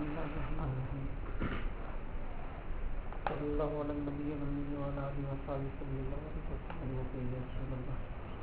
الله الرحمن الرحيم صلى الله على النبي الأمي وعلى آله وصحبه صلى الله عليه وسلم وقيل يا رسول الله.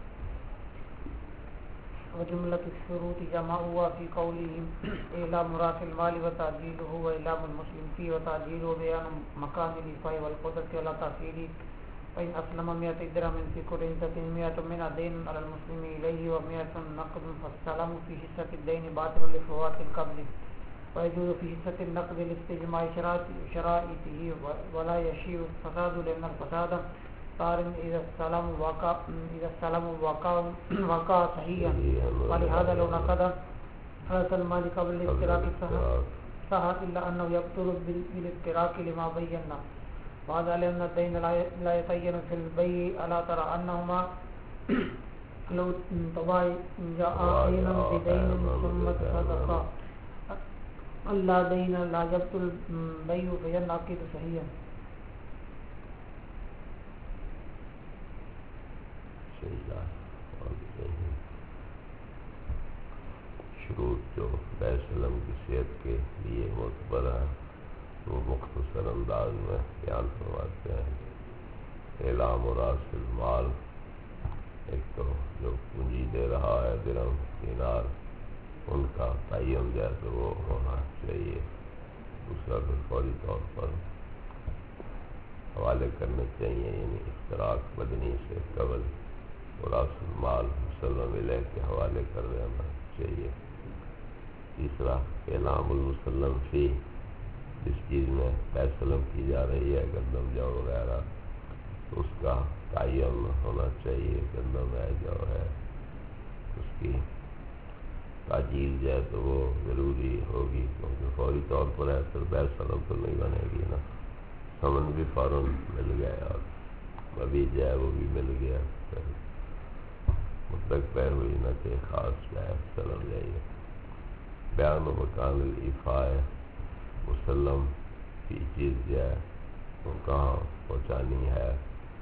وجملة الشروط جمعوا في قولهم إعلام راس المال وتعجيله وإعلام المسلم فيه وتعجيله وبيان مكان الإيفاء والقدرة على تحصيله. فإن أسلم 100 درهم في كل عدة 100 من دين على المسلم إليه و100 نقد فالسلام في حصة الدين باطل لفوات القبض. ويجوز في حصة النقد لاستجماع شرائطه ولا يشيع الفساد لأن الفساد صار إذا السلام وقع صحيحا. ولهذا لو نقد رأس المال قبل الافتراق صح إلا أنه يبطل بالافتراق لما بينا. وهذا لأن الدين لا يتعين في البيع. ألا ترى أنهما لو تبايعا بدين ثم تصدقا لا دين لا يبطل البيع فينعقد صحيحا. شروط جو بیع سلم کی صحت کے لیے معتبر ہیں وہ مختصر انداز میں بیان فرماتے ہیں. اعلام و راس المال، ایک تو جو پونجی دے رہا ہے درہم دینار ان کا تعین جو ہے تو وہ ہونا چاہیے. دوسرا پھر فوری طور پر حوالے کرنے چاہیے، یعنی اشتراک بدنی سے قبل راس المال مسلم علیہ کے حوالے کر دینا چاہیے. تیسرا اعلام المسلم فی، جس چیز میں بیع سلم کی جا رہی ہے گندم جو وغیرہ تو اس کا تعین ہونا چاہیے. گندم ہے جو ہے اس کی تاجیل جو ہے تو وہ ضروری ہوگی کیونکہ فوری طور پر ہے پھر بیع سلم تو نہیں بنے گی نا. سمن بھی فوراً مل گیا اور مبیع جو ہے وہ بھی مل گیا، پھر مطلق پیر ہوئی نہ کہ خاص بیع سلم جائیے. بیان و مکان الایفاء، مسلم کی چیز جو ہے وہ کہاں پہنچانی ہے،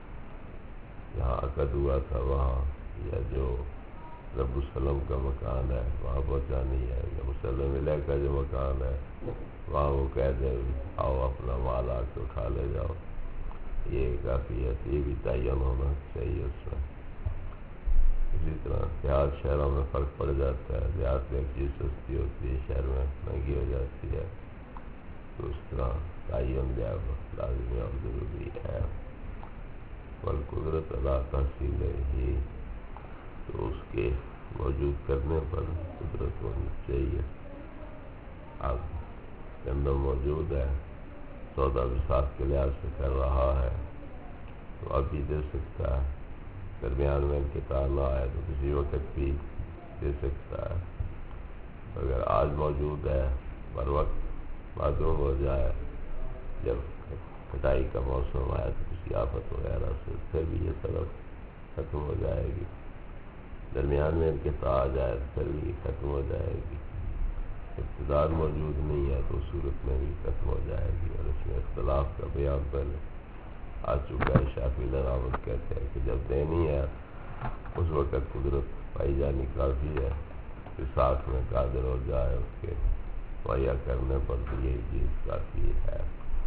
جہاں عقد ہوا تھا وہاں، یا جو رب السلم کا مکان ہے وہاں پہنچانی ہے، یا مسلم علیہ کا جو مکان ہے وہاں وہ کہہ دے آؤ اپنا مال آ کے اٹھا لے جاؤ. یہ کافی ہے، یہ بھی تعین ہونا چاہیے اس میں. اسی طرح دیہات شہروں میں فرق پڑ جاتا ہے، دیہات میں ایک چیز سستی ہوتی ہے شہر میں مہنگی ہو جاتی ہے، تو اس طرح تعین جو ہے لازمی اور ضروری ہے. والقدرت علی تحصیل ہی، تو اس کے موجود کرنے پر قدرت ہونی چاہیے. اب گندم موجود ہے، سودا بساط کے لحاظ سے کر رہا ہے تو اب بھی دے سکتا ہے. درمیان میں انقطاع نہ آئے تو کسی وقت بھی دے سکتا ہے. اگر آج موجود ہے بر وقت معدوم ہو جائے، جب کٹائی کا موسم آئے تو کسی آفت وغیرہ سے پھر بھی یہ طرف ختم ہو جائے گی. درمیان میں انقطاع آ جائے تو پھر بھی ختم ہو جائے گی. اقتدار موجود نہیں ہے تو صورت میں بھی ختم ہو جائے گی. اور اس میں اختلاف کا بیان پہلے آ چکا ہے. شافعی علامت کہتے ہیں کہ جب دینی ہے اس وقت قدرت پائی جانی کافی ہے، کہ ساتھ میں قادر ہو جائے اس کے مہیا کرنے پر تو یہی چیز کافی ہے.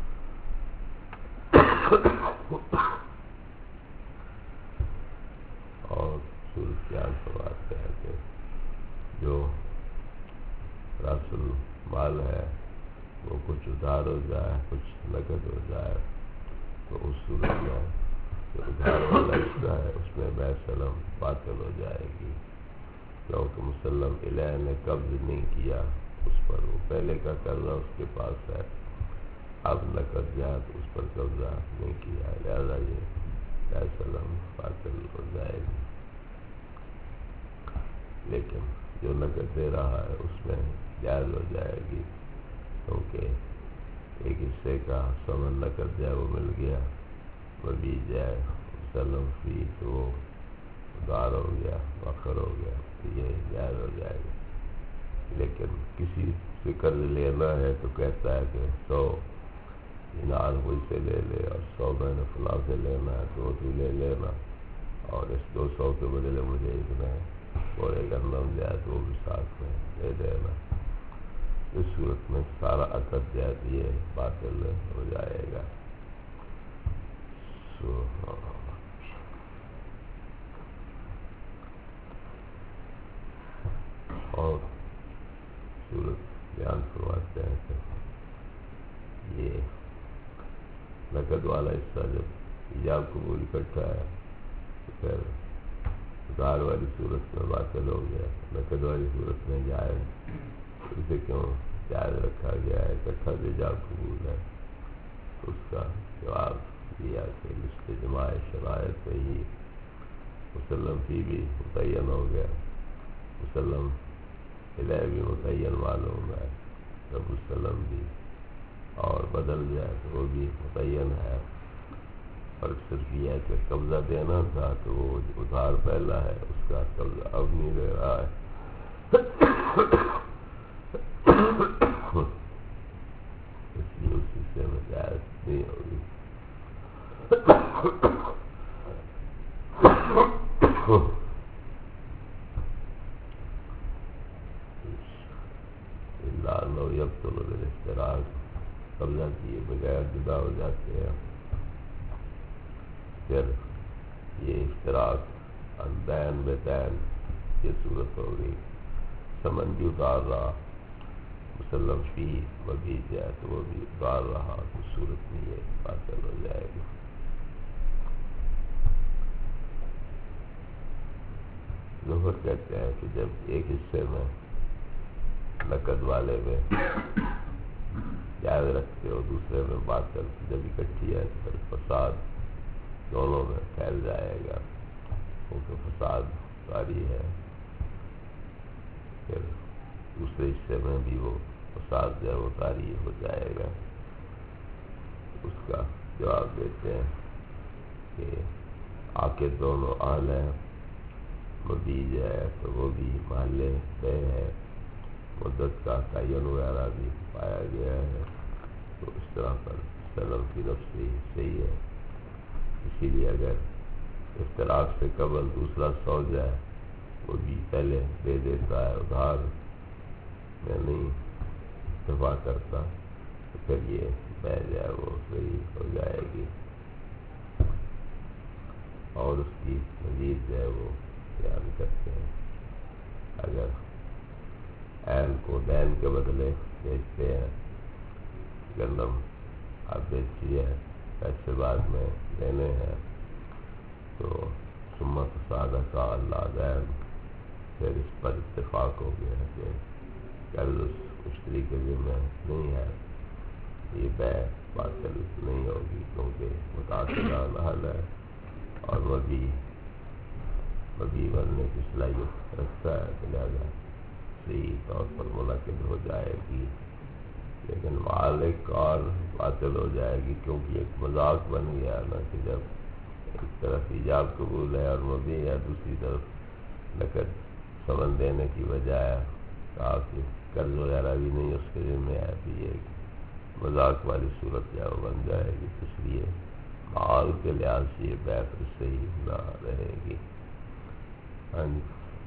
اور صورت بیان فرماتے ہیں کہ جو راس المال ہے وہ کچھ ادھار ہو جائے کچھ نقد ہو جائے تو اس صورت میں جو ادھار والا حصہ ہے اس میں بیع سلم باطل ہو جائے گی، کیونکہ مسلم علیہ نے قبض نہیں کیا اس پر، وہ پہلے کا قرضہ اس کے پاس ہے، اب نقد جائے تو اس پر قبضہ نہیں کیا، لہذا یہ بیع سلم باطل ہو جائے گی. لیکن جو نقد دے رہا ہے اس میں جائز ہو جائے گی، کیونکہ ایک حصے کا ثمن نقد جو ہے وہ مل گیا، مبیع جائے مسلم فی تو وہ ادھار ہو گیا مؤخر ہو گیا تو یہ جائز ہو جائے گا. لیکن کسی سے قرض لینا ہے تو کہتا ہے کہ 100 دینار مجھ سے لے لے اور 100 میں نے فلاں سے لینا ہے تو وہ تو لے لینا، اور اس 200 کے بدلے مجھے اتنا بورے گندم جائے تو وہ بھی ساتھ میں دے دینا. اس صورت میں سارا عقد جو ہے یہ باطل ہو جائے گا. اور صورت بیان فرماتے ہیں کہ یہ نقد والا حصہ جب ایجاب قبول اکٹھا ہے تو پھر ادھار والی صورت میں باطل ہو گیا. نقد والی صورت میں جائز، اسے کیوں جائز رکھا گیا ہے؟ اکٹھا جو ایجاب قبول ہے. تو اس کا جواب دیا کہ استجماع شرائط سے ہی مسلم فی بھی متعین ہو گیا، مسلم الیہ بھی متعین معلوم ہے، رب السلم بھی، اور بدل جائے تو وہ بھی متعین ہے. فرق صرف یہ ہے کہ قبضہ دینا تھا تو وہ ادھار پہلا ہے، اس کا قبضہ اب نہیں دے رہا ہے. اس لیے اس حصے میں جائز نہیں ہوگی. قبضہ کیے بغیر جدا ہو جاتے ہیں. پھر یہ اشتراک البین بتین یہ صورت ہو گئی. سمن بھی اتار رہا، مسلم فی مبی جائے تو وہ بھی اتار رہا، تو صورت میں یہ باطل ہو جائے گی. ظہر کہتے ہیں کہ جب ایک حصے میں نقد والے میں جائز رکھتے ہو، دوسرے میں باطل، جب اکٹھی ہے پھر فساد دونوں میں پھیل جائے گا، کیونکہ فساد طاری ہے. پھر دوسرے حصے میں بھی وہ فساد جو ہے وہ طاری ہو جائے گا. اس کا جواب دیتے ہیں کہ آکے دونوں اہل ہیں، مبیج ہے تو وہ بھی محلے بے ہے، مدت کا تعین وغیرہ بھی پایا گیا ہے، تو اس طرح پر سلم کی نفسی صحیح ہے. اسی لیے اگر اشتراک سے قبل دوسرا سو جائے وہ بھی پہلے دے دیتا ہے، ادھار میں نہیں دفاع کرتا، تو پھر یہ بہ جائے وہ صحیح ہو جائے گی. اور اس کی مزید جو ہے وہ بیان کرتے ہیں. اگر عین کو دین کے بدلے بیچتے ہیں، گندم آپ بیچی ہے، پیسے بعد میں دینے ہیں، تو سمت سادہ کا اللہ دین، پھر اس پر اتفاق ہو گیا کہ قرض اس مشتری کے ذمہ نہیں ہے، یہ بے باطل نہیں ہوگی، کیونکہ متعاقدان حل ہے اور مبی بننے کی صلاحیت رکھتا ہے، تو لہٰذا صحیح طور پر منعقد ہو جائے گی. لیکن مالک اور باطل ہو جائے گی، کیونکہ ایک مذاق بن گیا نا کہ جب ایک طرف ایجاب قبول ہے اور مبی ہے، دوسری طرف نقد سمن دینے کی بجائے کہا کہ قرض وغیرہ بھی نہیں اس کے ذمہ ہے، تو یہ مذاق والی صورت جو بن جائے گی. اس لیے مال کے لحاظ سے یہ بیعت صحیح نہ رہے گی. ہاں جی.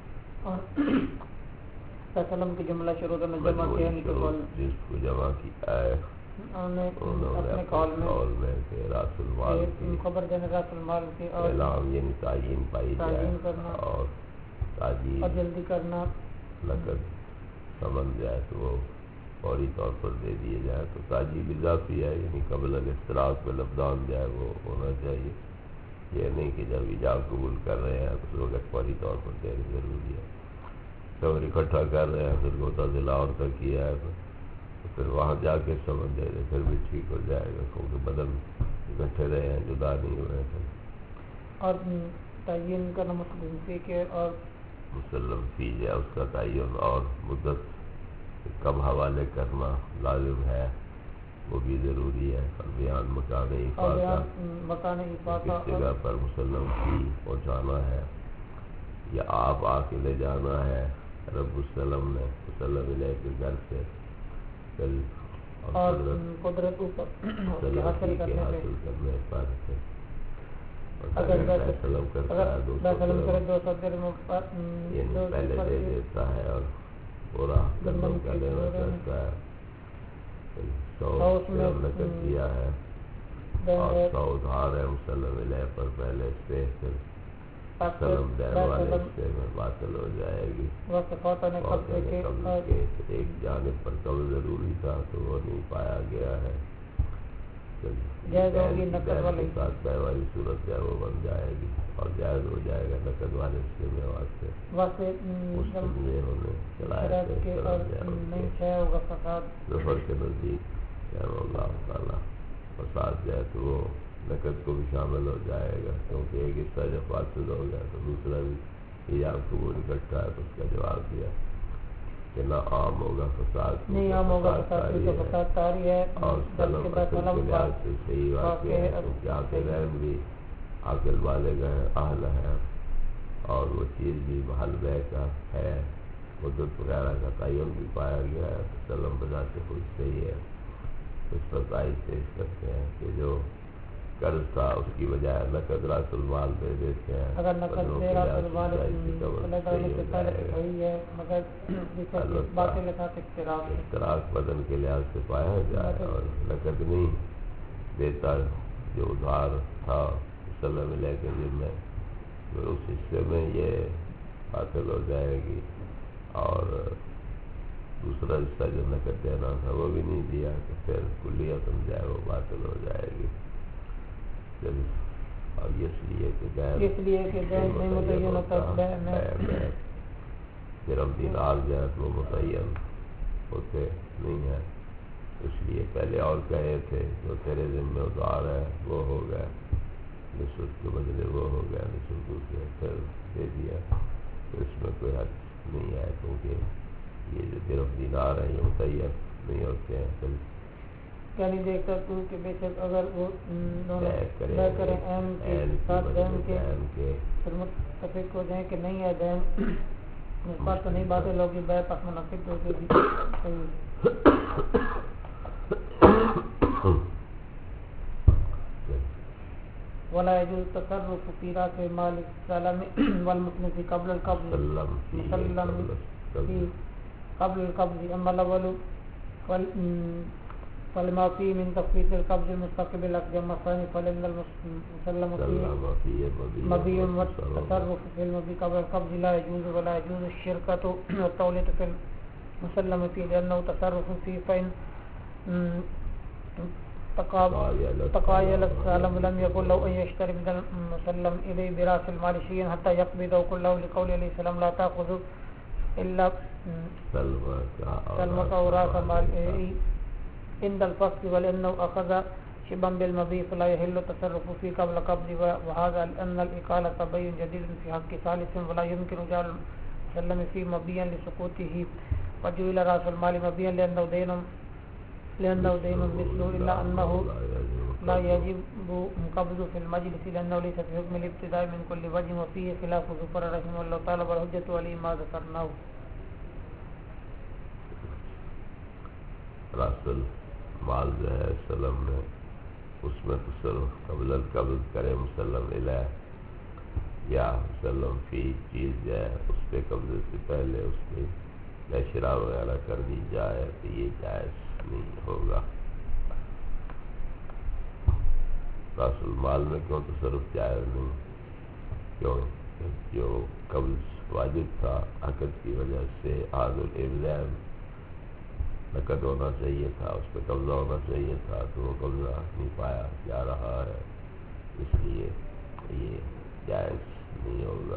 اور سلم کی جملہ شروع میں جمع کیا جس کو جمع کیا ہے انہوں نے اپنے قول میں کہ راس المال کی خبر دینے، راس المال کی اور اعلام یعنی تعین پائی جائے اور تاجیل اور جلدی کرنا، نقد سمن جائے تو وہ فوری طور پر دے دیے جائے. تو تاجیل اضافی ہے، یعنی قبل الاشتراک میں لفظان جائے وہ ہونا چاہیے. یہ نہیں کہ جب ایجاب قبول کر رہے ہیں تو اس وقت فوری طور پر دینا ضروری ہے. خبر اکٹھا کر رہے ہیں، پھر معتزلہ اور کا کیا ہے تو پھر وہاں جا کے سمجھ دے دے، پھر بھی ٹھیک ہو جائے گا، کیونکہ بدل اکٹھے رہے ہیں، جدا نہیں ہوئے تھے. اور تعین کرنا مسلم فی کے اور مسلم فی ہے اس کا تعین اور مدت کب حوالے کرنا لازم ہے وہ بھی ضروری ہے. اور بیان مکان افاقہ کس جگہ پر مسلم فی پہنچانا ہے یا آپ آ کے لے جانا ہے. رب السلم نے مسلم علیہ کے گھر سے اور قدرت حاصل کرنے پر اگر سلم کرتا ہے 200 درہم پہلے دے دیتا ہے اور پورا گندم کا لینا چاہتا ہے 100 نقد دیا ہے اور 100 ادھار ہے مسلم علیہ پر پہلے سے، پھر مسلم دین والے سے میں باطل ہو جائے گی۔ قبض کے ایک جانب پر قبض ضروری تھا تو وہ نہیں پایا گیا ہے، کے ساتھ بے والی صورت ہے وہ بن جائے گی اور جائز ہو جائے گا نقد والے سے میں واسطے ہونے چلایا ظفر کے نزدیک اللہ تعالیٰ فساد جائے تو وہ نقد کو بھی شامل ہو جائے گا، کیونکہ ایک حصہ جب فاسد ہو گیا تو دوسرا بھی ایام قبول اکٹھا ہے، تو اس کا جواب دیا کہ نہ عام ہوگا فساد، نہیں عام ہوگا فساد طاری ہے اور سلم کے لحاظ سے صحیح واقع ہے، کیونکہ عاقل غیر بھی عاقل والے گئے اہل ہے اور وہ چیز بھی محل بے کا ہے، مدت وغیرہ کا تعین بھی پایا گیا ہے، تو سلم بذات خود صحیح ہے۔ اس پر تائید پیش کرتے ہیں کہ جو قرض تھا اس کی بجائے نقد راس المال دے دیتے ہیں، اگر نقد دے راس المال اشتراک بدن کے لحاظ سے پایا جائے اور نقد نہیں دیتا جو ادھار تھا مسلم علیہ کے ذمہ، پھر اس حصے میں یہ حاصل ہو جائے گی، اور دوسرا حصہ جو نقد دینا تھا وہ بھی نہیں دیا تو پھر کلیت جائے وہ باطل ہو جائے گی۔ اور اس لیے کہ درہم دینار جو ہے وہ متعین ہوتے نہیں ہیں، اس لیے پہلے اور کہے تھے جو تیرے ذمہ ادھار ہے وہ ہو گیا، نصف کے بدلے وہ ہو گیا، نصف دوسرے پھر دے دیا، تو اس میں کوئی حق نہیں ہے، کیونکہ یہ جو درہم دینار ہیں یہ متعین نہیں ہوتے ہیں، پھر یعنی دیکھ کر تو کہ بے شک اگر وہ طے کریں عین کے ساتھ دین کے پھر متفق ہو جائیں کہ نہیں ہے دین اس بات تو نہیں باطل ہوگی، بے پس منعقد ہو گی۔ ولا يجوز تصرف في راس مال السلم والمسلم قبل القبض مسلم في قبل القبض، اما الاول فلما فيه من تفويت القبض المستقبل الأقدم الثاني فلأن المسلم فيه مبي والتصرف في المبي قبل القبض لا يجوز، ولا يجوز الشركة والتولية في المسلم فيه لأنه تصرف فيه، فإن تقايل السلم لم يقل له أن يشتري من المسلم إليه براس المال شيئا حتى يقبضه كله، لقول عليه السلام لا تأخذ إلا سلمك أو راس مال عند الفصل، ولأنه أخذ شبا بالمبيع فلا يحل التصرف فيه قبل قبض، وهذا لأن الإقالة تبين جديد في حق ثالث ولا يمكن جعل المسلم فيه مبيعا لسقوطه، وجعل رأس المال مبيعا لأنه دين مثله، إلا أنه لا يجب قبضه في المجلس لأنه ليس في حكم الابتداء من كل وجه، وفيه خلاف ظفر رحمه الله تعالى والحجة عليه ما ذكرناه۔ راس المال جو ہے سلم میں اس میں تصرف قبل القبض کرے مسلم علیہ یا مسلم فی چیز جو ہے اس پہ قبضے سے پہلے اس پہ شرا وغیرہ کر دی جائے تو یہ جائز نہیں ہوگا۔ راس المال میں کیوں تصرف جائز نہیں؟ کیوں؟ جو قبض واجب تھا عقد کی وجہ سے عاد الابدان نقد ہونا چاہیے تھا، اس پہ قبضہ ہونا چاہیے تھا، تو وہ قبضہ نہیں پایا جا رہا ہے، اس لیے یہ جائز نہیں ہوگا۔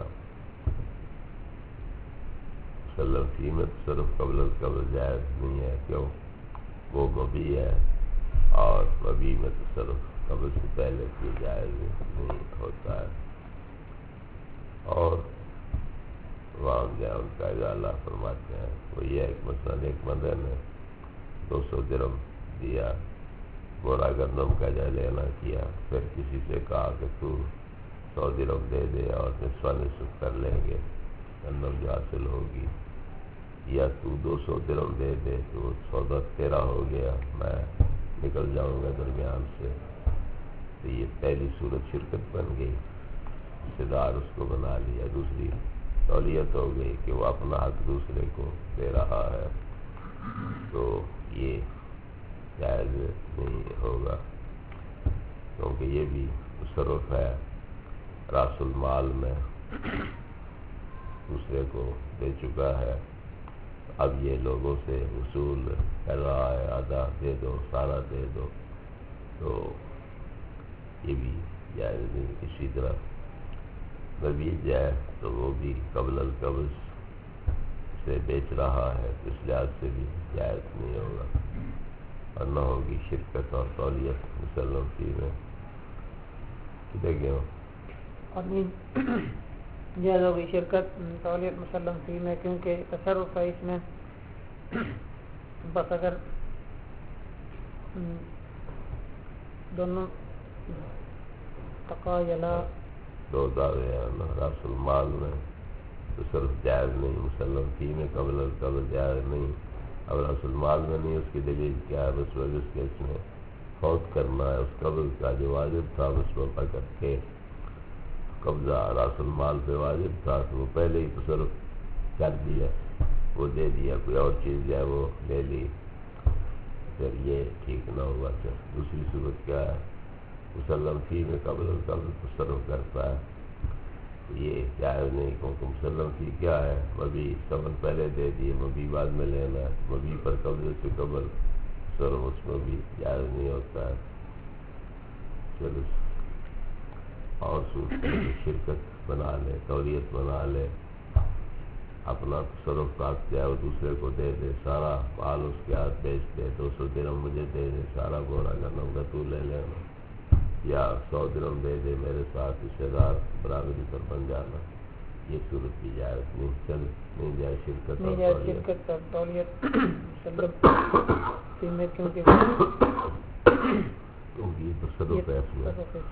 مسلم فی میں تصرف قبل القبض جائز نہیں ہے، کیوں؟ وہ مبیع ہے اور مبیع میں تصرف قبل سے پہلے کی جائز نہیں ہوتا ہے، اور وہاں جو ان کا اجالہ فرماتے ہیں وہ یہ ایک مثلاً ایک بندے نے 200 درہم دیا، بورا گندم کا جو لینا کیا، پھر کسی سے کہا کہ تو 100 درہم دے دے اور نصف نصف کر لیں گے گندم جو حاصل ہوگی، یا تو 200 درہم دے دے تو وہ سودا تیرا ہو گیا، میں نکل جاؤں گا درمیان سے، تو یہ پہلی صورت شرکت بن گئی، حصے دار اس کو بنا لیا، دوسری تولیت ہو گئی کہ وہ اپنا حق دوسرے کو دے رہا ہے، تو یہ جائز نہیں ہوگا، کیونکہ یہ بھی تصرف ہے راس المال میں، دوسرے کو دے چکا ہے، اب یہ لوگوں سے وصول کر رہا ہے، آدھا دے دو، سارا دے دو، تو یہ بھی جائز نہیں۔ اسی طرح مبیع جائے تو وہ بھی قبل القبض سے بیچ رہا ہے، تو اس لحاظ سے بھی جائز نہیں ہوگا، اور نہ ہوگی شرکت اور تولیت مسلم فی میں۔ کدھر گئے ہو؟ جائز ہوگی شرکت تولیت مسلم فی میں، کیونکہ تصرف ہے اس میں، بس اگر دونوں تقایلا دو دعوے ہیں راس المال میں تصرف جائز نہیں، مسلم فی میں قبل القبض جائز نہیں۔ اب راس المال میں نہیں، اس کی دلیل کیا ہے؟ بس وجہ سے اس میں فوت کرنا ہے، اس قبض کا جو واجب تھا اس وقت کر کے قبضہ راس المال پہ واجب تھا، تو وہ پہلے ہی تصرف کر دیا، وہ دے دیا، کوئی اور چیز ہے وہ لے لی، پھر یہ ٹھیک نہ ہوا۔ دوسری صورت کیا ہے؟ مسلم فی میں قبل القبض تصرف کرتا ہے، یہ جائز نہیں، کیونکہ مسلم فی کیا ہے؟ مبیع، ثمن پہلے دے دیے، مبیع بعد میں لینا ہے، مبیع پر قبضے سے قبل تصرف اس میں بھی جائز نہیں ہوتا ہے۔ چلو اور شرکت بنا لے، تولیت بنا لے، اپنا تصرف رکھ جائے، وہ دوسرے کو دے دے، سارا مال اس کے ہاتھ بیچ دے، 200 درہم مجھے دے دے، سارا بورا گندم تو لے لینا، یا 100 درہم دے دے، میرے ساتھ رشتے دار برابری پر بن جانا، یہ صورت بھی جائز نہیں۔ چل نہیں جائے شرکت اور تولیت مسلم فی میں، کیونکہ یہ تصرف ہے اس میں۔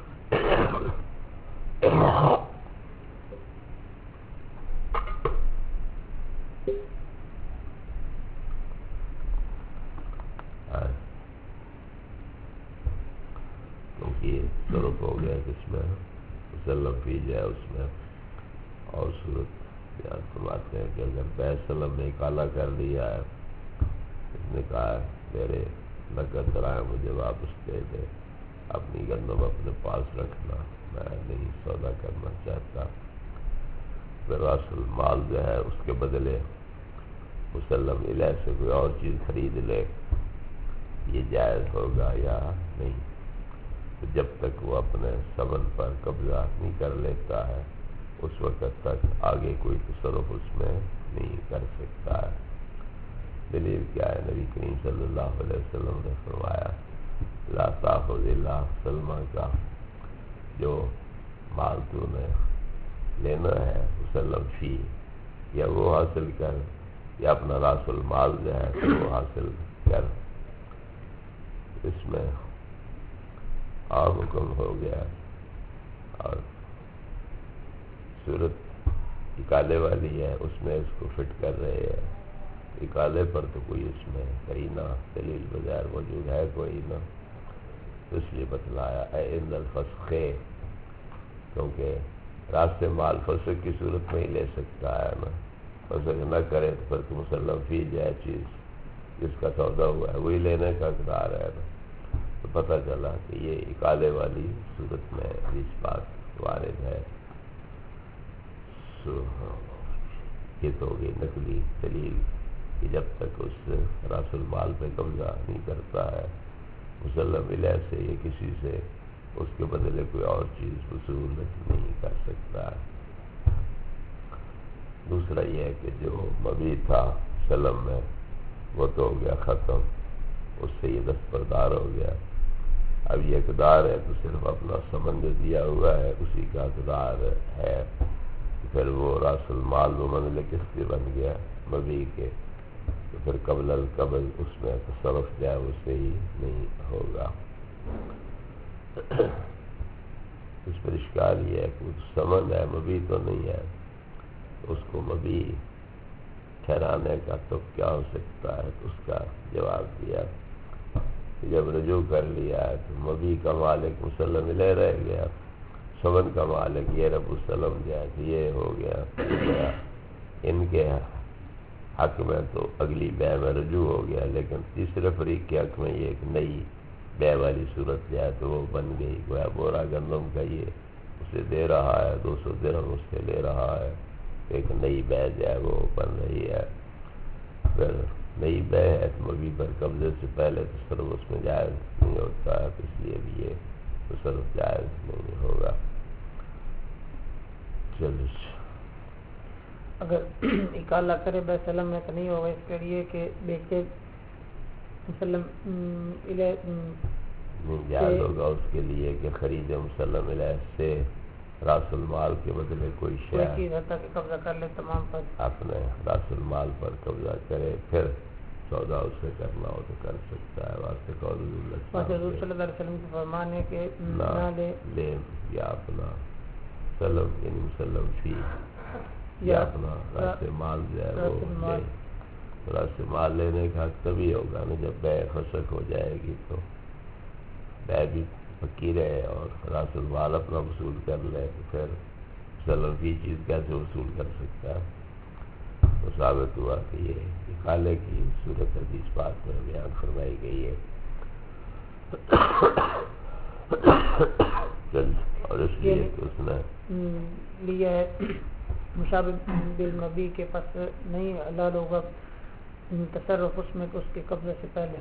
کیونکہ تصرف ہو گیا کس میں؟ مسلم فی جائے اس میں۔ اور صورت بیان فرماتے ہیں کہ اگر بیع سلم نے کالا کر دیا ہے، اس نے کہا ہے میرے نقد درائم مجھے واپس دے دے، اپنی گندم اپنے پاس رکھنا، میں نہیں سودا کرنا چاہتا، پھر راس المال جو ہے اس کے بدلے مسلم علیہ سے کوئی اور چیز خرید لے، یہ جائز ہوگا یا نہیں؟ تو جب تک وہ اپنے ثمن پر قبضہ نہیں کر لیتا ہے، اس وقت تک آگے کوئی تصرف اس میں نہیں کر سکتا ہے۔ دلیل کیا ہے؟ نبی کریم صلی اللہ علیہ وسلم نے فرمایا لا تاخذ الا سلما کا، جو مال تو نے لینا ہے مسلم فی، یا وہ حاصل کر، یا اپنا راس المال جو ہے تو وہ حاصل کر۔ اس میں عام حکم ہو گیا، اور صورت اکالے والی ہے، اس میں اس کو فٹ کر رہے ہیں، اکالے پر تو کوئی اس میں قرینہ دلیل بغیر موجود ہے کوئی نہ، تو اس لیے بتلایا اے عند الفسخ، کیونکہ راستے مال فسخ کی صورت میں ہی لے سکتا ہے نا، فسخ نہ کرے تو پھر تو مسلم فی جائے چیز جس کا سودا ہوا ہے وہی لینے کا اقدار ہے نا۔ تو پتہ چلا کہ یہ اکالے والی صورت میں اس بات وارد ہے۔ یہ تو ہوگی نقلی دلیل کہ جب تک اس راس المال پہ قبضہ نہیں کرتا ہے مسلم علیہ سے، یہ کسی سے اس کے بدلے کوئی اور چیز وصول نہیں کر سکتا ہے۔ دوسرا یہ ہے کہ جو مبیع تھا سلم میں وہ تو ہو گیا ختم، اس سے یہ دستبردار ہو گیا، اب یہ اقدار ہے تو صرف اپنا ثمن جو دیا ہوا ہے اسی کا اقدار ہے، پھر وہ راس المال وہ منزل قسط بن گیا مبیع کے، تو پھر قبل القبض اس میں تصرف جائے اس سے ہی نہیں ہوگا۔ اس پر اشکال یہ ہے کہ ثمن ہے مبیع تو نہیں ہے، اس کو مبیع ٹھہرانے کا تو کیا ہو سکتا ہے؟ تو اس کا جواب دیا کہ جب رجوع کر لیا ہے تو مبیع کا مالک مسلم علیہ رہ گیا، ثمن کا مالک یہ رب السلم جو ہے کہ یہ ہو گیا ان کے حق میں تو اگلی بے میں رجوع ہو گیا، لیکن تیسرے فریق کے حق میں یہ ایک نئی بے والی صورت جو ہے تو وہ بن گئی، گویا بورا گندم کا یہ اسے دے رہا ہے، 200 درہم اس سے لے رہا ہے، ایک نئی بے جو ہے وہ بن رہی ہے۔ پھر نئی بے ہے تو مبی پر قبضے سے پہلے تصرف اس میں جائز نہیں ہوتا ہے، اس لیے بھی یہ تصرف جائز نہیں ہوگا۔ چلو اگر اکالہ کرے بے سلم میں تو نہیں ہوگا، اس کے لیے کہ بیچے مسلم نہیں جائز ہوگا اس کے لیے کہ خرید مسلم علیہ سے راس المال کے بدلے کوئی کوئی شے چیز حتیٰ کہ قبضہ کر لے تمام پر، اپنے راس المال پر قبضہ کرے، پھر سودا اس سے کرنا ہو تو کر سکتا ہے۔ واسطے قول بس حضور صلی اللہ علیہ وسلم کی فرمان ہے کہ نہ لے یا اپنا سلم یعنی مسلم فی یا اپنا راس مال جو ہے وہ لے۔ راس مال لینے کا حق تبھی ہوگا نا جب بے فسخ ہو جائے گی، تو بے بھی پکی رہے اور راس المال اپنا وصول کر لے، تو پھر مسلم فی چیز کیسے وصول کر سکتا ہے؟ تو ثابت ہوا کہ یہ اکالے کی صورت حدیث پاک میں بیان فرمائی گئی ہے۔ اور اس لیے کہ اس نے لیا ہے مشابہ بالمبی کے پاس نہیں حلال ہوگا تصرف اس میں کہ اس کے قبضے سے پہلے،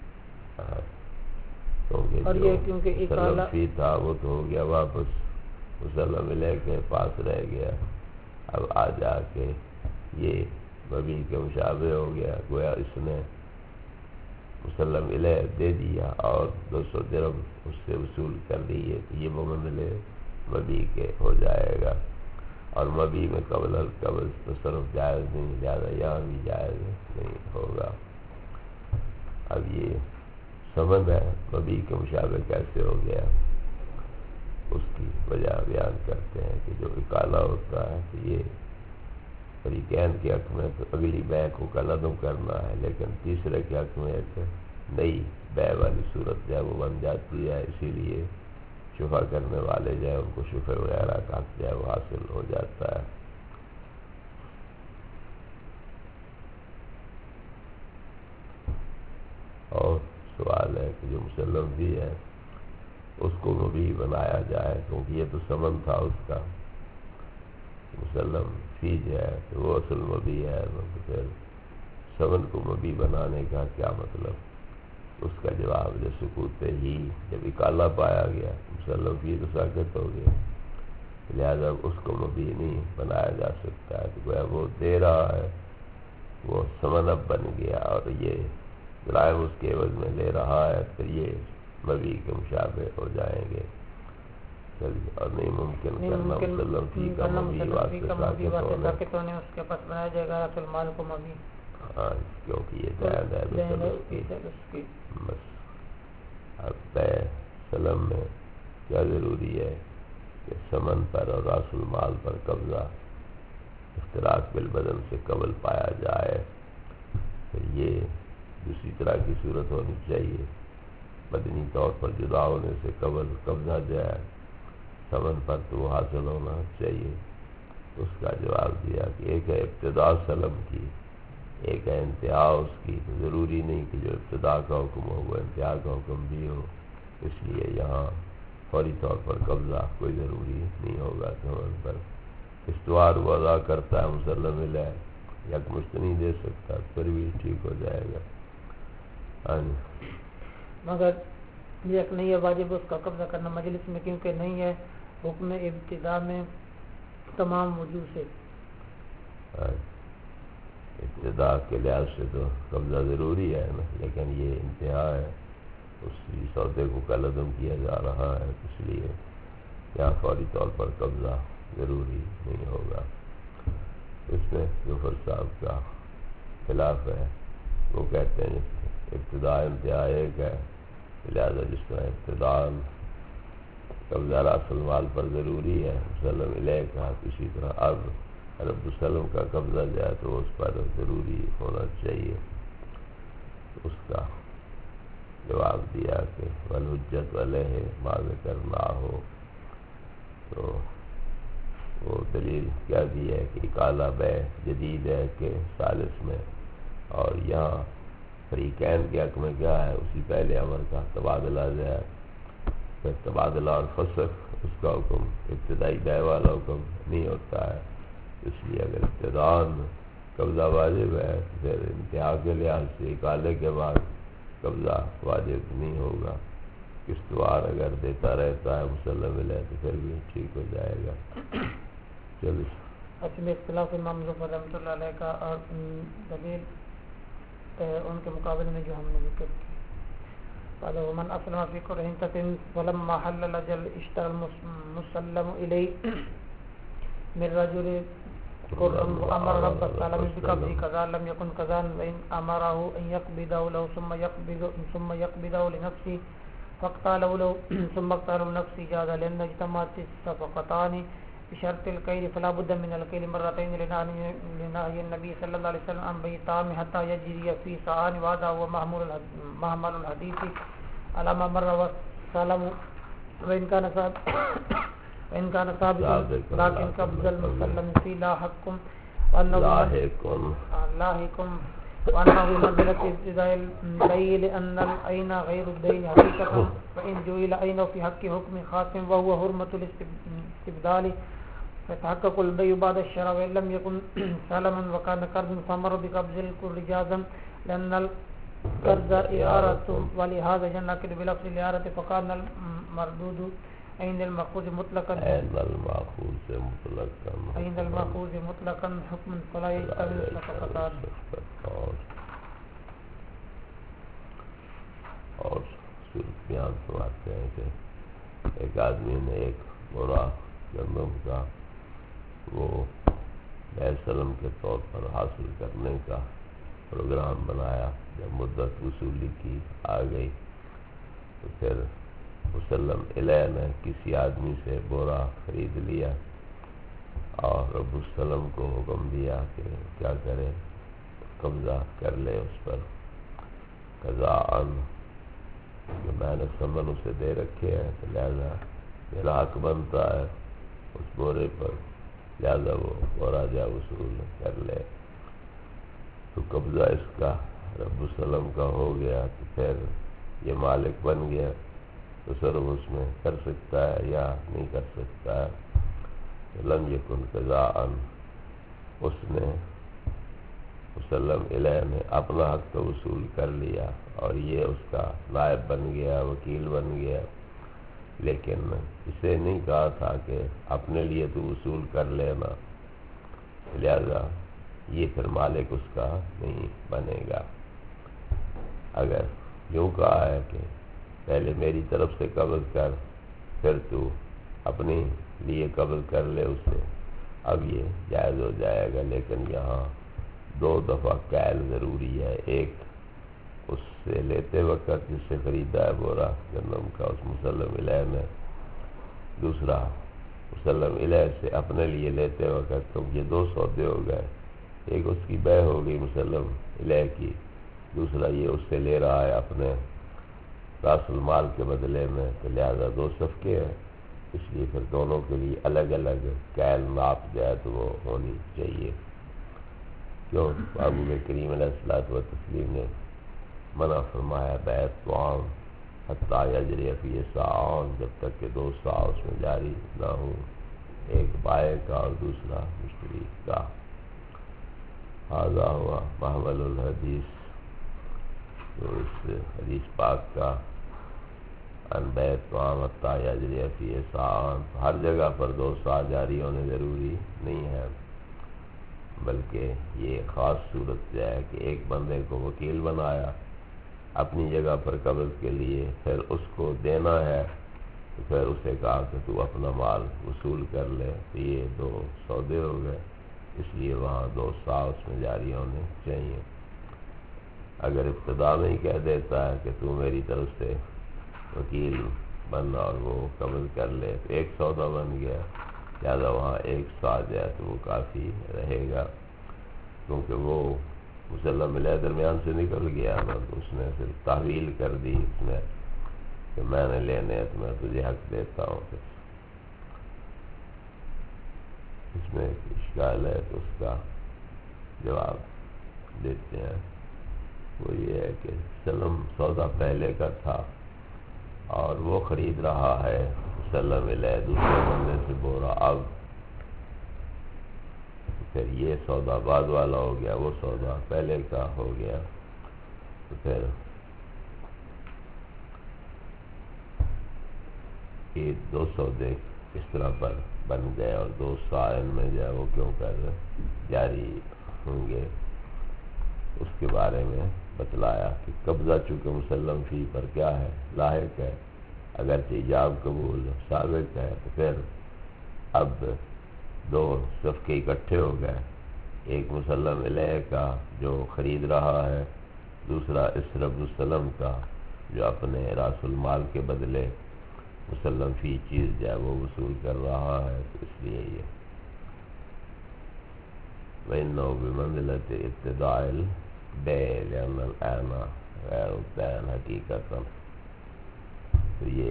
اور یہ کیونکہ اکالہ فی تھا وہ تو ہو گیا واپس، مسلم علیہ کے پاس رہ گیا، اب آ جا کے یہ مبی کے مشابہ ہو گیا، گویا اس نے مسلم علیہ دے دیا اور 200 درہم اس سے وصول کر دیے، تو یہ بمنزلے مبی کے ہو جائے گا، اور مبی میں قبل القبض تصرف جائز نہیں، زیادہ یہاں بھی جائز نہیں ہوگا۔ اب یہ سمجھ ہے مبی کے مشابہ کیسے ہو گیا، اس کی وجہ بیان کرتے ہیں کہ جو اکالہ ہوتا ہے تو یہ فریقین کے حق میں تو اگلی بے کو کلعدم کرنا ہے، لیکن تیسرے کے حق میں ایک نئی بے والی صورت جو ہے وہ بن جاتی ہے، اسی لیے شفا کرنے والے جو ہے ان کو شفے وغیرہ کا حق جو ہے وہ حاصل ہو جاتا ہے۔ اور سوال ہے کہ جو مسلم بھی ہے اس کو مبی بنایا جائے، کیونکہ یہ تو ثمن تھا اس کا، مسلم فی جو ہے تو وہ اصل مبی ہے، تو پھر ثمن کو مبی بنانے کا کیا مطلب؟ اس کا جواب جو سکوت ہی جب اکالہ پایا گیا مسلم فی تو ساکت ہو گیا، لہذا اس کو مبی نہیں بنایا جا سکتا ہے، تو گویا وہ دے رہا ہے وہ ثمن اب بن گیا، اور یہ درائم اس کے عوض میں لے رہا ہے، پھر یہ مبی کے مشابہ ہو جائیں گے۔ چلیے، اور نہیں ممکن کرنا مسلم فی کا مبی واسطے ساکت ہونے اس کے پاس بنایا جائے گا راس المال کو مبی، ہاں کیونکہ یہ جائز ہے اس کی۔ بس اب بے سلم میں کیا ضروری ہے کہ ثمن پر اور راس المال پر قبضہ اختراق بالبدن سے قبل پایا جائے، پھر یہ دوسری طرح کی صورت ہونی چاہیے، بدنی طور پر جدا ہونے سے قبل قبضہ جو ہے ثمن پر تو وہ حاصل ہونا چاہیے۔ اس کا جواب دیا کہ ایک ہے ابتدا سلم کی، ایک ہے انتہا اس کی، تو ضروری نہیں کہ جو ابتدا کا حکم ہو وہ انتہا کا حکم بھی ہو، اس لیے یہاں فوری طور پر قبضہ کوئی ضروری نہیں ہوگا ثمن پر۔ استوار وہ ادا کرتا ہے مسلم علیہ، یک مشت نہیں دے سکتا، پھر بھی ٹھیک ہو جائے گا۔ مگر یک نہیں ہے واجب اس کا قبضہ کرنا مجلس میں، کیونکہ نہیں ہے حکم ابتدا میں تمام وجوہ سے، ابتدا کے لحاظ سے تو قبضہ ضروری ہے نا، لیکن یہ انتہا ہے، اس سودے کو کالعدم کیا جا رہا ہے، اس لیے یہاں فوری طور پر قبضہ ضروری نہیں ہوگا۔ اس میں ظفر صاحب کا خلاف ہے، وہ کہتے ہیں ابتدا انتہا ایک ہے، لہذا جس طرح ابتدا قبضہ راس المال پر ضروری ہے مسلم علیہ کا، اسی طرح اب عبد السلم کا قبضہ جائے تو اس پر ضروری ہونا چاہیے۔ اس کا جواب دیا کہ والحجت علیہ ما ذکر نہ ہو، تو وہ دلیل کیا دی ہے کہ اکالہ بے جدید ہے کہ ثالث میں، اور یہاں فریقین کے حق میں کیا ہے، اسی پہلے امر کا تبادلہ جو ہے، پھر تبادلہ اور فسخ اس کا حکم ابتدائی بے والا حکم نہیں ہوتا ہے. اس لیے اگر ابتدان قبضہ واجب ہے تو پھر انتہا کے لحاظ سے اکالے کے بعد قبضہ واجب نہیں ہوگا. قسطوار اگر دیتا رہتا ہے مسلم علیہ تو پھر بھی ٹھیک ہو جائے گا. چلو اصل اختلاف امام ظفر رحمۃ اللہ علیہ کا اور دلیل ان کے مقابلے میں جو ہم نے ذکر کی. قال ومن اسلم في قرينة فلما حل الاجل اشترى المسلم اليه من رجل امر رب السلام بقبضه كذا لم يكن كذا وان امره ان يقبضه له ثم يقبضه لنفسه فاقتاله له ثم اقتاله لنفسه جاز لان اجتمعت الصفقتان بشرط الكيل فلا بد من الكيل مرتين لنهي النبي صلى الله عليه وسلم عن بيع الطعام حتى يجري في ساعان وهذا هو محمل الحديث على ما مر وسلم وإن كان ثابتا لكن قبض المسلم فيه لاحق وأنه بمنزلة ابتداء البيع لأن العين غير الدين حقيقة فإن جعل عينه في حق حكم خاص وهو حرمة الاستبدال فتحقق البيع بعد الشراء وإن لم يكن سلما وكان قرض فمر بقبض الكل جازا لأن القرض إعارة ولهذا جنكر بلفظ الإعارة فكان المردود عند المأخوذ مطلقا حكم فلا يستوي الصفقتان. اور صورت بیان فرماتے ہیں کہ ایک آدمی نے ایک بڑا گندم کا وہ بیع سلم کے طور پر حاصل کرنے کا پروگرام بنایا. جب مدت وصولی کی آ گئی تو پھر مسلم علیہ نے کسی آدمی سے بورا خرید لیا اور رب السلم کو حکم دیا کہ کیا کرے، قبضہ کر لے اس پر قضاءً کہ میں نے ثمن اسے دے رکھے ہیں تو لہذا میرا حق بنتا ہے اس بورے پر، لہذا وہ بورا جا وصول کر لے. تو قبضہ اس کا رب السلم کا ہو گیا تو پھر یہ مالک بن گیا، تصرف اس میں کر سکتا ہے یا نہیں کر سکتا ہے. لم یکن قضاءً اس نے مسلم علیہ نے اپنا حق تو وصول کر لیا اور یہ اس کا نائب بن گیا، وکیل بن گیا، لیکن اسے نہیں کہا تھا کہ اپنے لیے تو وصول کر لینا، لہذا یہ پھر مالک اس کا نہیں بنے گا. اگر یوں کہا ہے کہ پہلے میری طرف سے قبض کر پھر تو اپنے لیے قبض کر لے اسے، اب یہ جائز ہو جائے گا. لیکن یہاں دو دفعہ کیل ضروری ہے، ایک اس سے لیتے وقت جس سے خریدا ہے بورا گندم کا اس مسلم علیہ نے، دوسرا مسلم علیہ سے اپنے لیے لیتے وقت. تو یہ دو سودے ہو گئے، ایک اس کی بے ہو گئی مسلم علیہ کی، دوسرا یہ اس سے لے رہا ہے اپنے راس المال کے بدلے میں، تو لہذا دو صفقے ہیں. اس لیے پھر دونوں کے لیے الگ الگ کیل ناپ جائے تو وہ ہونی چاہیے. کیوں محبوب کریم علیہ الصلوۃ والتسلیم نے منع فرمایا بیع طعام حتیٰ یجری فیہ ساعان، جب تک کہ دو ساع اس میں جاری نہ ہوں، ایک بائع کا اور دوسرا مشتری کا. ھذا ہوا محمل الحدیث، تو اس حدیث پاک کا ان بیع طعام حتیٰ یجری فیہ ساعان، ہر جگہ پر دو ساع جاری ہونے ضروری نہیں ہے، بلکہ یہ خاص صورت ہے کہ ایک بندے کو وکیل بنایا اپنی جگہ پر قبض کے لیے، پھر اس کو دینا ہے تو پھر اسے کہا کہ تو اپنا مال وصول کر لے، تو یہ دو سودے ہو گئے. اس لیے وہاں دو ساع اس میں جاری ہونے چاہیے. اگر ابتدا میں ہی کہہ دیتا ہے کہ تو میری طرف سے وکیل بن اور وہ قبض کر لے تو ایک سودا بن گیا، لہٰذا وہاں ایک ساع جائے تو وہ کافی رہے گا. کیونکہ وہ مسلم علیہ درمیان سے نکل گیا نا، تو اس نے پھر تحویل کر دی اس میں کہ میں نے لینے تو میں تجھے حق دیتا ہوں. اس میں ایک اشکال ہے تو اس کا جواب دیتے ہیں. وہ یہ ہے کہ سلم سودا پہلے کا تھا اور وہ خرید رہا ہے مسلم علیہ دوسرے بندے سے بورا، اب پھر یہ سودا بعد والا ہو گیا، وہ سودا پہلے کا ہو گیا، تو پھر یہ دو سودے اس طرح پر بن گئے اور دو سائن میں جو ہے وہ کیوں کر جاری ہوں گے. اس کے بارے میں بتلایا کہ قبضہ چونکہ مسلم فی پر کیا ہے، لاحق ہے، اگرچہ ایجاب قبول سابق ہے، تو پھر اب دو صفقے اکٹھے ہو گئے، ایک مسلم علیہ کا جو خرید رہا ہے، دوسرا اسر عبد السلم کا جو اپنے راس المال کے بدلے مسلم فی چیز جو ہے وہ وصول کر رہا ہے. تو اس لیے یہ وَإِنَّهُ بِمَنزِلَةِ ابتداء البيع لأن الآن غیر الدین حقیقتاً. تو یہ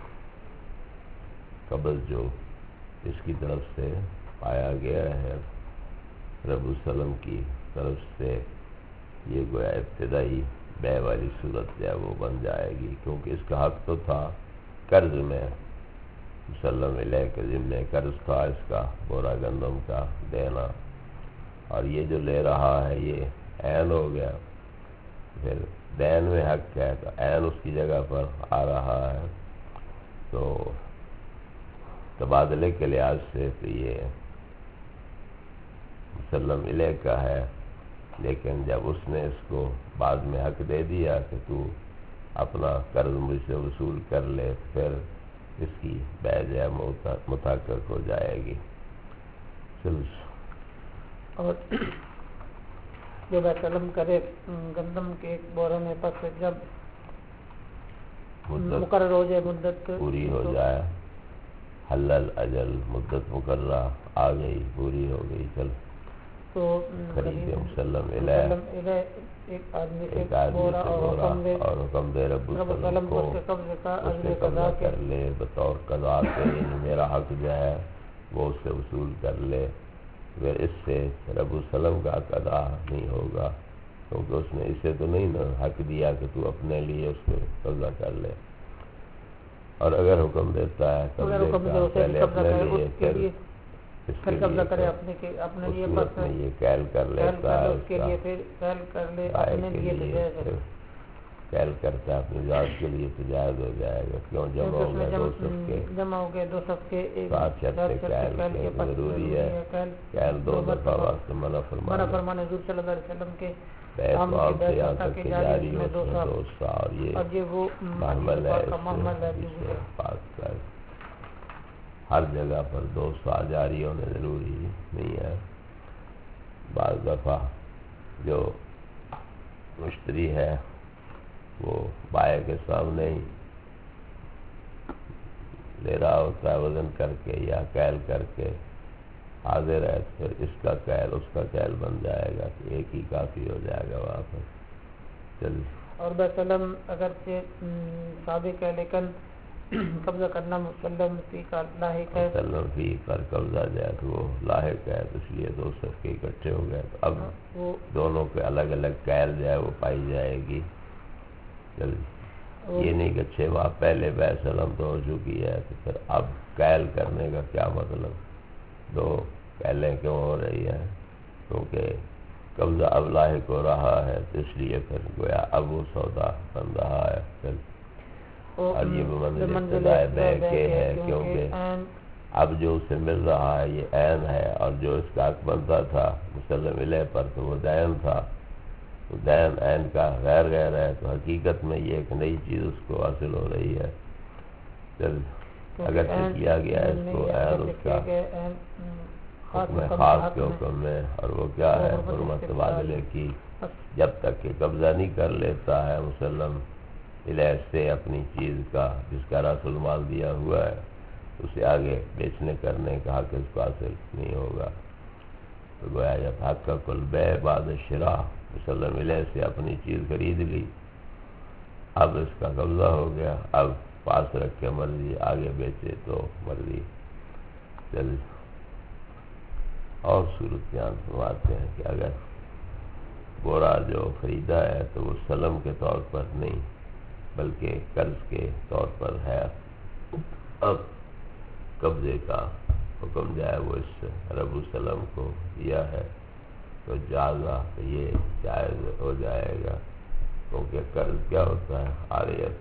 قبض جو اس کی طرف سے پایا گیا ہے رب السلم کی طرف سے، یہ گویا ابتدائی بے والی صورت جو ہے وہ بن جائے گی، کیونکہ اس کا حق تو تھا قرض میں، مسلم علیہ کے ذمہ قرض تھا اس کا بورا گندم کا دینا، اور یہ جو لے رہا ہے یہ عین ہو گیا، پھر دین میں حق ہے تو عین اس کی جگہ پر آ رہا ہے. تو تبادلے کے لحاظ سے تو یہ مسلم علیہ کا ہے، لیکن جب اس نے اس کو بعد میں حق دے دیا کہ تو اپنا قرض مجھ سے وصول کر لے، پھر اس کی بیع جو ہے متحقق ہو جائے گی. اور جو سلم کرے گندم کے ایک بورے میں، پس جب مقرر ہو جائے مدت پوری ہو جائے، حلل اجل مدت مقررہ آ گئی، پوری ہو گئی، چل تو خریدے مسلم علیہ ایک آدمی سے بورا اور حکم دے رب السلم کو اس سے قبضہ کر لے بطور قضا کے، یعنی میرا حق جو ہے وہ اس سے وصول کر لے. پھر اس سے رب السلم کا حق ادا نہیں ہوگا، کیونکہ اس نے اسے تو نہیں نا حق دیا کہ تو اپنے لیے اس پہ قبضہ کر لے. اور اگر حکم دیتا ہے قبضے کا پہلے اپنے لیے پھر قبضہ کرے اپنے لیے، بس میں یہ قید کر لیتا ہے اس کے لیے، پھر قید کر لے اپنے لیے، قید کرتا ہے اپنی ذات کے لیے تو جائز ہو جائے گا. کیوں جمع ہو گئے دو صفقے، جمع ہو گئے دو صفقے، ساتھ شرط قید کے ضروری ہے، قید دو دفعہ واسطے منع فرمانے حضور صلی اللہ علیہ وسلم کے بیعت واب سے یہاں تک کہ جاری ہو اس میں 2 سال، اور یہ وہ محمل ہے اس سے پاک کر ہر جگہ پر 2 سال جاری ہونے ضروری نہیں ہے. بعض دفعہ جو مشتری ہے وہ بائع کے سامنے ہی لے رہا ہوتا ہے وزن کر کے یا کیل کر کے حاضر ہے، پھر اس کا کیل اس کا کیل بن جائے گا، تو ایک ہی کافی ہو جائے گا واپس. چلیے. اور بسلم اگرچہ سابق ہے لیکن قبضہ کرنا مسلم فی کا لاحق ہے، مسلم فی پر قبضہ جائے تو وہ لاحق ہے، تو اس لیے 2 صفقے اکٹھے ہو گئے، تو اب دونوں کے الگ الگ کیل جو ہے وہ پائی جائے گی. یہ نہیں کہ 6 ماہ پہلے بیع سلم تو ہو چکی ہے تو پھر اب کیل کرنے کا کیا مطلب، 2 کیلیں کیوں ہو رہی ہیں، کیونکہ قبضہ اب لاحق ہو رہا ہے، تو اس لیے پھر گویا اب وہ سودا بن رہا ہے. پھر اور یہ بمنزل ابتداء بیع کے ہے، کیونکہ اب جو اسے مل رہا ہے یہ عین ہے، اور جو اس کا حق بنتا تھا مسلم علیہ پر تو وہ دین تھا، تو دین عین کا غیر ہے، تو حقیقت میں یہ ایک نئی چیز اس کو حاصل ہو رہی ہے. اگر کیا گیا اس کو عین اس کا حکم خاص کے حکم میں، اور وہ کیا ہے حرمت تبادلے کی، جب تک کہ قبضہ نہیں کر لیتا ہے مسلم علیہ سے اپنی چیز کا جس کا راس المال دیا ہوا ہے، اسے آگے بیچنے کرنے کا حق اس کو حاصل نہیں ہوگا. تو گویا جب حق کا کل بیع بعد شراء مسلم علیہ سے اپنی چیز خرید لی، اب اس کا قبضہ ہو گیا، اب پاس رکھ کے مرضی آگے بیچے تو مرضی. چل اور صورت بیان فرماتے ہیں کہ اگر بورا جو خریدا ہے تو وہ سلم کے طور پر نہیں بلکہ قرض کے طور پر ہے، اب قبضے کا حکم جو ہے وہ اس رب السلم کو دیا ہے تو جازہ یہ جائز ہو جائے گا، کیونکہ قرض کیا ہوتا ہے؟ عاریت،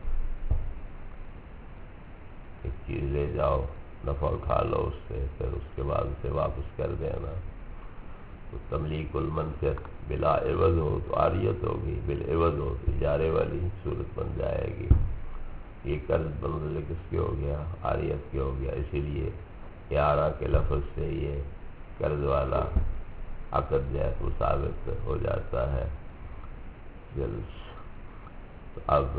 ایک چیز لے جاؤ، نفع اٹھا لو اس سے، پھر اس کے بعد اسے واپس کر دینا۔ تو تملیک المنفعت بلا عوض ہو تو عاریت ہوگی، بالعوض ہو تو اجارے والی صورت بن جائے گی۔ یہ قرض بندے کس کے ہو گیا؟ عاریت کے ہو گیا، اسی لیے اعارہ کے لفظ سے یہ قرض والا عقد جو ہے وہ ثابت ہو جاتا ہے۔ تو اب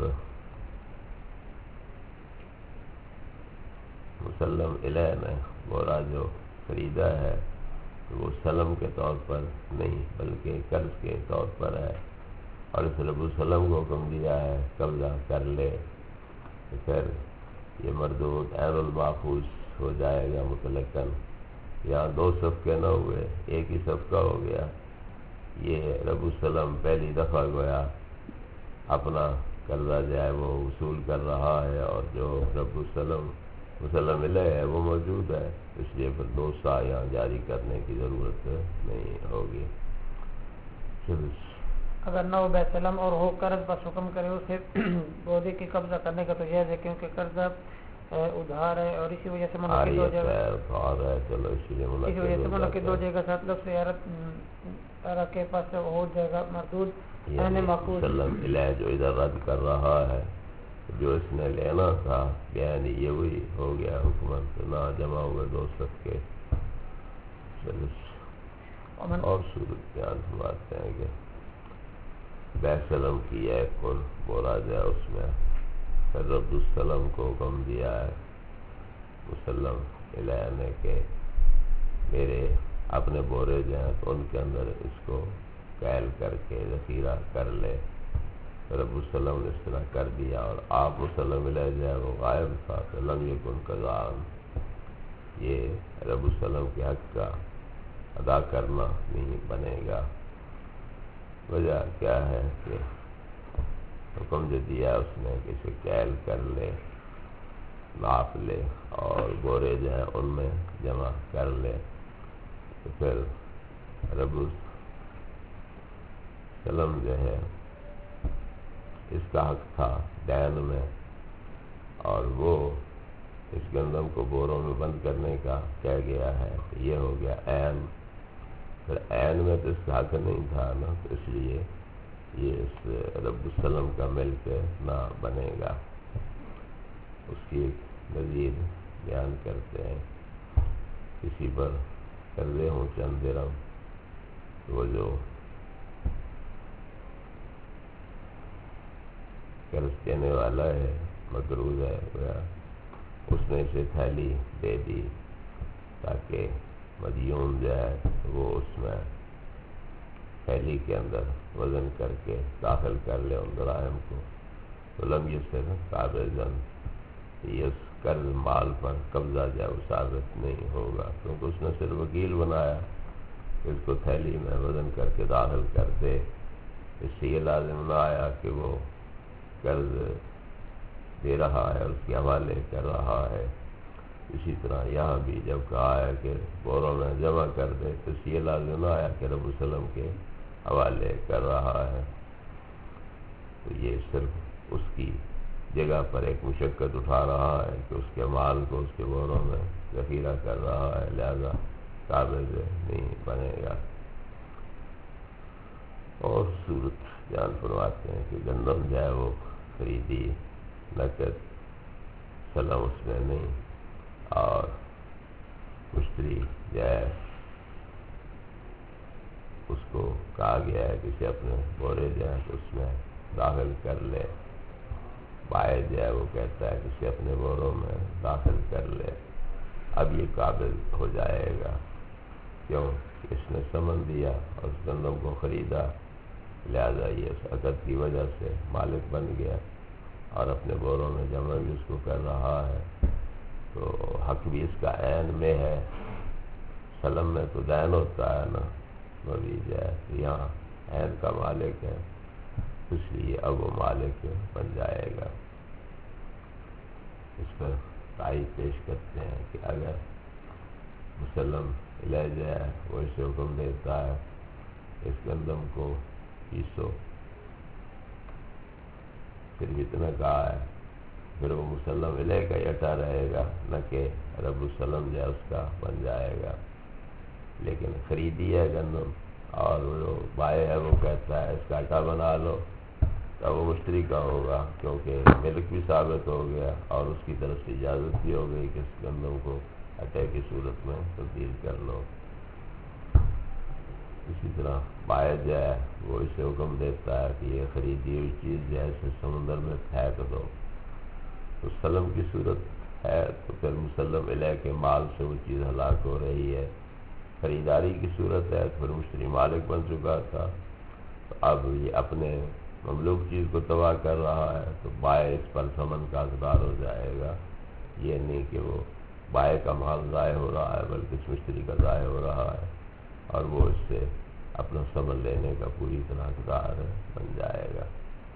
مسلم علیہ نے بورا جو خریدا ہے تو وہ سلم کے طور پر نہیں بلکہ قرض کے طور پر ہے، اور اس رب السلم کو حکم دیا ہے قبضہ کر لے، تو پھر یہ مردود عین الماخوذ ہو جائے گا مطلقاً۔ یہاں دو صفقے نہ ہوئے، ایک ہی صفقہ ہو گیا۔ یہ رب السلم پہلی دفعہ گویا اپنا قرضہ جو ہے وہ وصول کر رہا ہے، اور جو رب السلم مسلم علیہ ہے وہ موجود ہے، اس لیے پھر دو سا یہاں جاری کرنے کی ضرورت نہیں ہوگی۔ اگر نہ ہو بیسلم اور ہو قرض بس حکم کرے اسے بودے کے قبضہ کرنے کا تو جائز ہے، کیونکہ قرضہ ادھار ہے، اور اسی وجہ سے منعقد ہو جائے گا، اسی وجہ سے منعقد ہو جائے گا، ساتھ لفظ عیارت کے پاس ہو جائے گا مردود عین ماخوذ۔ مسلم علیہ جو ادھر رد کر رہا ہے، جو اس نے لینا تھا یعنی یہ وہی ہو گیا حکومت، نہ جمع ہوئے دو صفقے۔ اور صورت بیان فرماتے ہیں کہ بیسلم کی ہے کل بولا جائے، اس میں پھر رب السلم کو حکم دیا ہے مسلم علیہ نے کہ میرے اپنے بورے جو ہیں تو ان کے اندر اس کو کیل کر کے ذخیرہ کر لے۔ رب السلم نے اس طرح کر دیا، اور آپ مسلم علیہ جو ہے وہ غائب تھا، تو لم یکن قضاء، یہ رب السلم کے حق کا ادا کرنا نہیں بنے گا۔ وجہ کیا ہے کہ حکم جو دیا اس نے کہ اسے کیل کر لے، ناپ لے، اور بورے جو ہیں ان میں جمع کر لے، تو پھر رب السلم جو ہے اس کا حق تھا دین میں، اور وہ اس گندم کو بوروں میں بند کرنے کا کہہ گیا ہے، تو یہ ہو گیا عین۔ پھر عین میں تو اس کا حق نہیں تھا نا، تو اس لیے یہ اس رب السلم کا ملک نہ بنے گا۔ اس کی مزید بیان کرتے ہیں، کسی پر قرضے ہوں چند درہم، وہ جو قرض دینے والا ہے مقروض ہے، اس نے اسے تھیلی دے دی تاکہ مدیون جو ہے وہ اس میں تھیلی کے اندر وزن کر کے داخل کر لے ان دراہم کو، تو لم یصح قابضاً، یہ اس قرض مال پر قبضہ جو ہے وہ ثابت نہیں ہوگا، کیونکہ اس نے صرف وکیل بنایا کہ اس کو تھیلی میں وزن کر کے داخل کر دے، اس سے یہ لازم نہ آیا کہ وہ قرض دے رہا ہے، اس کے حوالے کر رہا ہے۔ اسی طرح یہاں بھی جب کہا ہے کہ بوروں میں جمع کر دے، تو اس یہ لازم نہ آیا کہ رب السلم کے حوالے کر رہا ہے، تو یہ صرف اس کی جگہ پر ایک مشقت اٹھا رہا ہے کہ اس کے مال کو اس کے بوروں میں ذخیرہ کر رہا ہے، لہذا قابض نہیں بنے گا۔ اور صورت بیان فرماتے ہیں کہ گندم جو ہے وہ خریدی نقد، سلم اس میں نہیں، اور مشتری جو ہے اس کو کہا گیا ہے کہ اسے اپنے بورے جو ہیں تو اس میں داخل کر لے، بائع جو ہے وہ کہتا ہے کہ اسے اپنے بوروں میں داخل کر لے، اب یہ قابل ہو جائے گا، کیوں کہ اس نے ثمن دیا اور اس گندم کو خریدا، لہذا یہ اس عقد کی وجہ سے مالک بن گیا، اور اپنے بوروں میں جمع بھی اس کو کر رہا ہے، تو حق بھی اس کا عین میں ہے، سلم میں تو دین ہوتا ہے نا، مبی جو ہے یہاں عین کا مالک ہے، اس لیے اب وہ مالک بن جائے گا۔ اس پر رائے پیش کرتے ہیں کہ اگر مسلم علیہ جو ہے وہ اسے حکم دیتا ہے اس گندم کو پیسو، پھر اتنا کہا ہے، پھر وہ مسلم علیہ کا یٹا رہے گا، نہ کہ رب السلم جو ہے اس کا بن جائے گا۔ لیکن خریدی ہے گندم اور وہ بائے ہے وہ کہتا ہے اس کا آٹا بنا لو، تو وہ مشتری کا ہوگا، کیونکہ ملک بھی ثابت ہو گیا اور اس کی طرف سے اجازت بھی ہو گئی کہ اس گندم کو آٹے کی صورت میں تبدیل کر لو۔ اسی طرح بائے جو ہے وہ اسے حکم دیتا ہے کہ یہ خریدی ہوئی چیز جو ہے اسے سمندر میں پھینک دو، تو سلم کی صورت ہے تو پھر مسلم علیہ کے مال سے وہ چیز ہلاک ہو رہی ہے۔ خریداری کی صورت ہے تو پھر مشتری مالک بن چکا تھا، تو اب یہ اپنے مملوک چیز کو تباہ کر رہا ہے، تو بائے اس پر ثمن کا حقدار ہو جائے گا۔ یہ نہیں کہ وہ بائے کا مال ضائع ہو رہا ہے، بلکہ اس مشتری کا ضائع ہو رہا ہے، اور وہ اس سے اپنا ثمن لینے کا پوری طرح حقدار بن جائے گا۔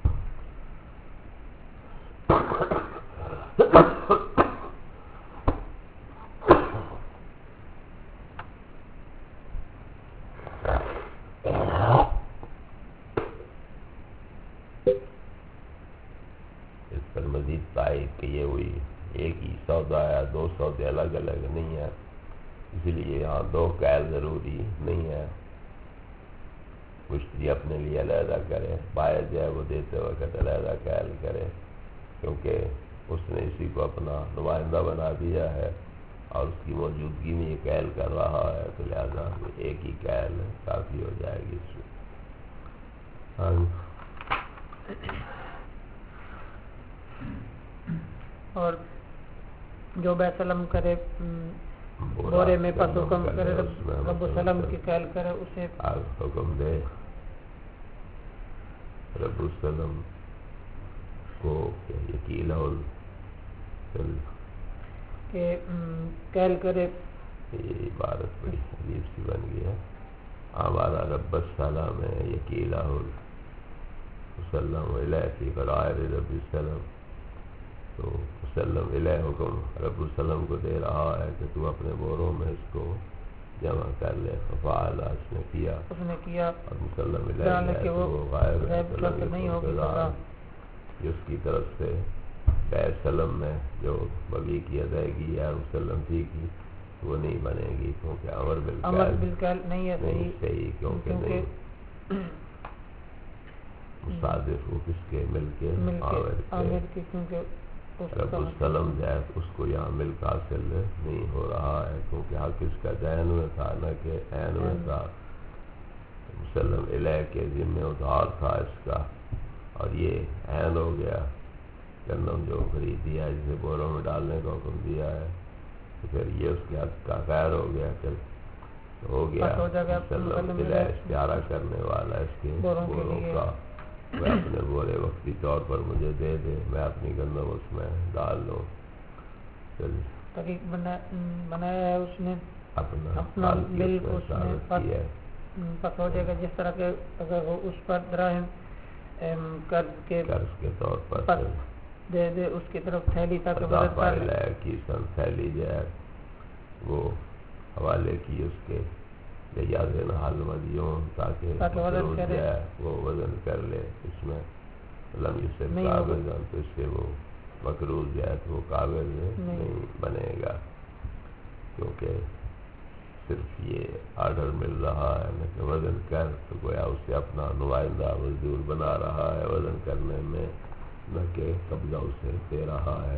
اس پر مزید تائید کہ یہ ہوئی ایک ہی سودا ہے، دو سودے الگ الگ نہیں ہیں، اسی لیے یہاں دو کیل ضروری نہیں ہے۔ مشتری اپنے لیے علیحدہ کرے، بائے جو ہے وہ دیتے وقت علیحدہ کیل کرے، کیونکہ اس نے اسی کو اپنا نمائندہ بنا دیا ہے اور اس کی موجودگی میں یہ کیل کر رہا ہے، تو لہذا ایک ہی کیل کافی ہو جائے گی اس میں۔ اور جو بے سلم کرے بورے میں پس حکم کرے رب السلم کی کیل کرے، اسے حکم دے رب السلم کو یقیلا کہ کیل کرے۔ یہ عبارت بڑی عجیب سی بن گئی ہے، ہمارا رب السلام ہے یقیلا مسلم علیہ کی غرائر رب السلم، تو مسلم علیہ حکم رب السلم کو دے رہا ہے کہ تو اپنے بوروں میں اس کو جمع کر لے، فعال اس نے کیا اور مسلم علیہ وہ غائب نہیں ہوگا، اس کی طرف سے بے سلم میں جو مبی کی ادائیگی ہے مسلم فی کی وہ نہیں بنے گی، کیونکہ امر بالکل نہیں ہے صحیح، کیونکہ نہیں مصادف وہ کس کے مل کے عامر کے، کیونکہ رب السلم جو ہے اس کو یہاں ملک حاصل نہیں ہو رہا ہے، کیونکہ حق اس کا دین میں تھا نہ کہ عین میں تھا۔ مسلم علیہ کے ذمہ ادھار تھا اس کا، اور یہ عین ہو گیا، گندم جو خرید دیا جسے بوروں میں ڈالنے کا حکم دیا ہے، تو پھر یہ اس کے حق کا غیر ہو گیا، پھر ہو گیا مسلم علیہ استعارہ کرنے والا اس کے بوروں کا، وہ اپنے بورے وقتی طور پر مجھے دے دے، میں اپنی گندم اس میں ڈال لوں۔ طریق بنایا ہے اس نے، اپنا ملک اس نے پس ہو جائے گا، جس طرح کہ اگر وہ اس پر دراہم قرض کے طور پر دے دے اس کی طرف تھیلی تاکہ مدد کر لے، کی سن تھیلی جو ہے وہ حوالے کی اس کے یا دینا حل مدیوں تاکہ وزن کرے، وہ وزن کر لے، اس میں لمبی سے قابل تو اس سے وہ مقروض جو ہے تو وہ قابل نہیں بنے گا، کیونکہ صرف یہ آرڈر مل رہا ہے نہ کہ وزن کر، تو گویا اسے اپنا نمائندہ مزدور بنا رہا ہے وزن کرنے میں، نہ کہ قبضہ اسے دے رہا ہے۔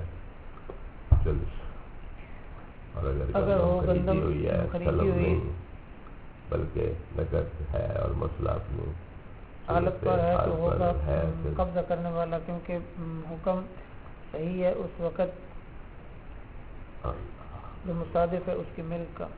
اور اگر وہ خریدی ہوئی ہے سلم نہیں بلکہ نقد ہے اور مسئلہ اپنی حالت پر ہے تو ہوگا قبضہ کرنے والا، کیونکہ حکم صحیح ہے اس وقت جو مصادف ہے اس کی ملک کا۔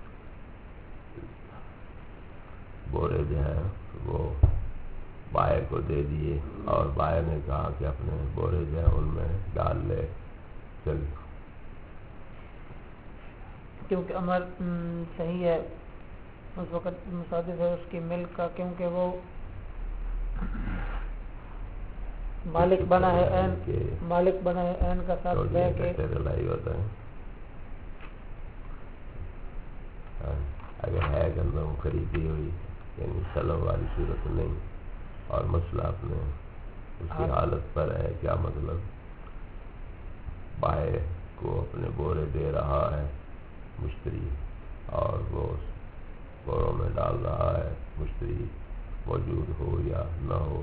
بورے جو ہے وہ بائے کو دے دیے اور بائے نے کہا کہ اپنے بورے جو ہے ان میں ڈال لے، کیونکہ امر صحیح ہے اس وقت مصادف ہے اس کی ملک کا، کیونکہ وہ مالک بنا ہے عین کا ساتھ بہ کے اگر ہے گندم خریدی ہوئی یعنی سلم والی صورت نہیں، اور مسئلہ اپنے اس کی حالت پر ہے، کیا مطلب بائع کو اپنے بورے دے رہا ہے مشتری اور وہ بوروں میں ڈال رہا ہے، مشتری موجود ہو یا نہ ہو،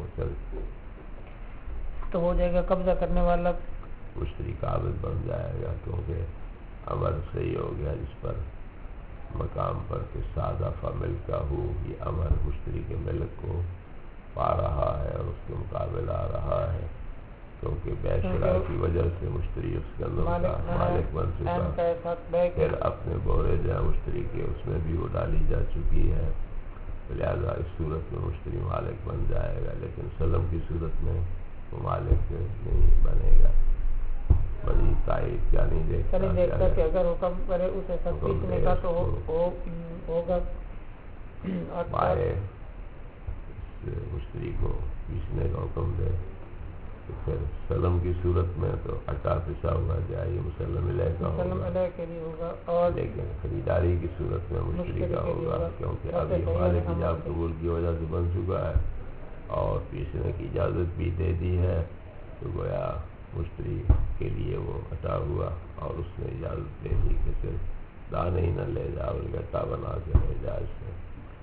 تو ہو جائے گا قبضہ کرنے والا مشتری قابل بن جائے گا، کیونکہ امر صحیح ہو گیا جس پر مقام پر کہ صادف ملک کا ہو، یہ امر مشتری کے ملک کو پا رہا ہے اور اس کے مقابل آ رہا ہے، کیونکہ بے شرا کی وجہ سے مشتری اس گندم کا مالک بن چکا، پھر اپنے بورے جو مشتری کے اس میں بھی وہ ڈالی جا چکی ہے، لہذا اس صورت میں مشتری مالک بن جائے گا، لیکن سلم کی صورت میں وہ مالک نہیں بنے گا۔ بڑی تائید کیا نہیں دیکھتا کہ اگر حکم کرے اسے سب پیچنے کا تو ہوگا، مشتری کو پیسنے کا حکم دے، تو پھر سلم کی صورت میں تو اٹا پسا ہوا جائے، یہ مسلم علیہ کا ہوگا، اور لیکن خریداری کی صورت میں مشتری کا ہوگا، کیونکہ اب یہ مالک ایجاب قبول کی وجہ سے بن چکا ہے اور پیسنے کی اجازت بھی دے دی ہے، تو گویا مشتری کے لیے وہ اٹا ہوا اور اس نے اجازت دے دی کہ صرف دانے ہی نہ لے جا بلکہ اٹا بنا کے لے جا اس سے۔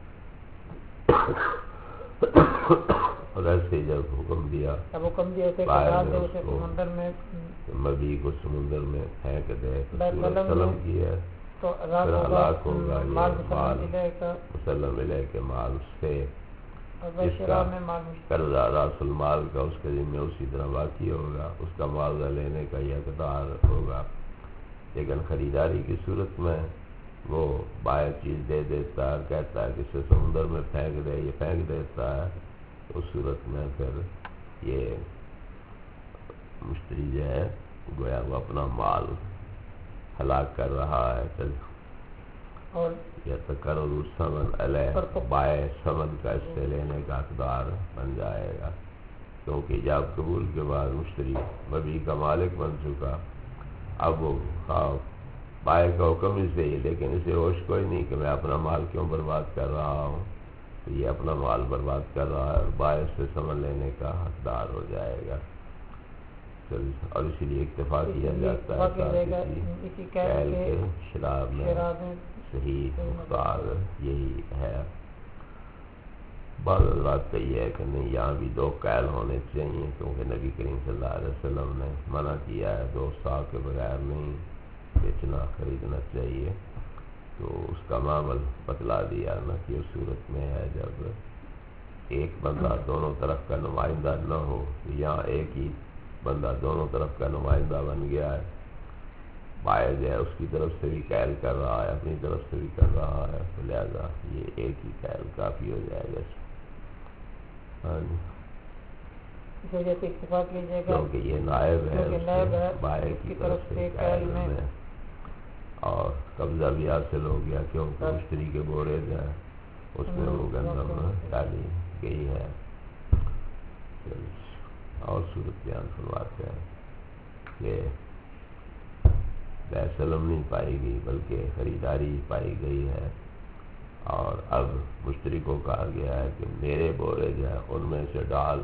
اور ایسے جب حکم دیا مبی کو سمندر میں پھینک دے تو سلم کی ہے، پھر ہلاک ہوگا یہ مال مسلم علیہ کے مال سے، جس کا قرضہ راس المال کا اس کے ذمہ اسی طرح باقی ہوگا، اس کا معاوضہ لینے کا یہ اقدار ہوگا، لیکن خریداری کی صورت میں وہ بائع چیز دے دیتا ہے، کہتا ہے کہ اسے سمندر میں پھینک دے، یہ پھینک دیتا ہے، اس صورت میں پھر یہ مشتری جو ہے گویا وہ اپنا مال ہلاک کر رہا ہے، اور یا تقرر ثمن علیہ بائع ثمن کا اس سے لینے کا حقدار بن جائے گا، کیونکہ ایجاب قبول کے بعد مشتری مبی کا مالک بن چکا، اب وہ بائع کا حکم ہی صحیح، لیکن اسے ہوش کوئی نہیں کہ میں اپنا مال کیوں برباد کر رہا ہوں، تو یہ اپنا مال برباد کر رہا ہے اور بائع سے ثمن لینے کا حقدار ہو جائے گا، اور اسی لیے اکتفا کیا جاتا ہے کسی کیل کے شراب میں، صحیح مختار یہی ہے۔ بعض حضرات کا یہ ہے کہ نہیں یہاں بھی 2 کیل ہونے چاہیے، کیونکہ نبی کریم صلی اللہ علیہ وسلم نے منع کیا ہے 2 سا کے بغیر نہیں بیچنا خریدنا چاہیے، تو اس کا معامل بتلا دیا نا کہ اس صورت میں ہے جب ایک بندہ دونوں طرف کا نمائندہ نہ ہو، یہاں ایک ہی بندہ دونوں طرف کا نمائندہ بن گیا ہے، بائع جو ہے اس کی طرف سے بھی کیل کر رہا ہے اپنی طرف سے بھی کر رہا ہے، تو لہذا یہ ایک ہی کیل کافی ہو جائے گا، کیونکہ یہ نائب ہے بائع کی طرف سے کیل میں، اور قبضہ بھی حاصل ہو گیا کیونکہ مشتری کے بورے جو ہیں اس میں وہ گندم ڈالی گئی ہے۔ اور صورت بیان فرماتے ہیں کہ بے سلم نہیں پائی گئی بلکہ خریداری پائی گئی ہے، اور اب مشتری کو کہا گیا ہے کہ میرے بورے جو ہیں ان میں سے ڈال،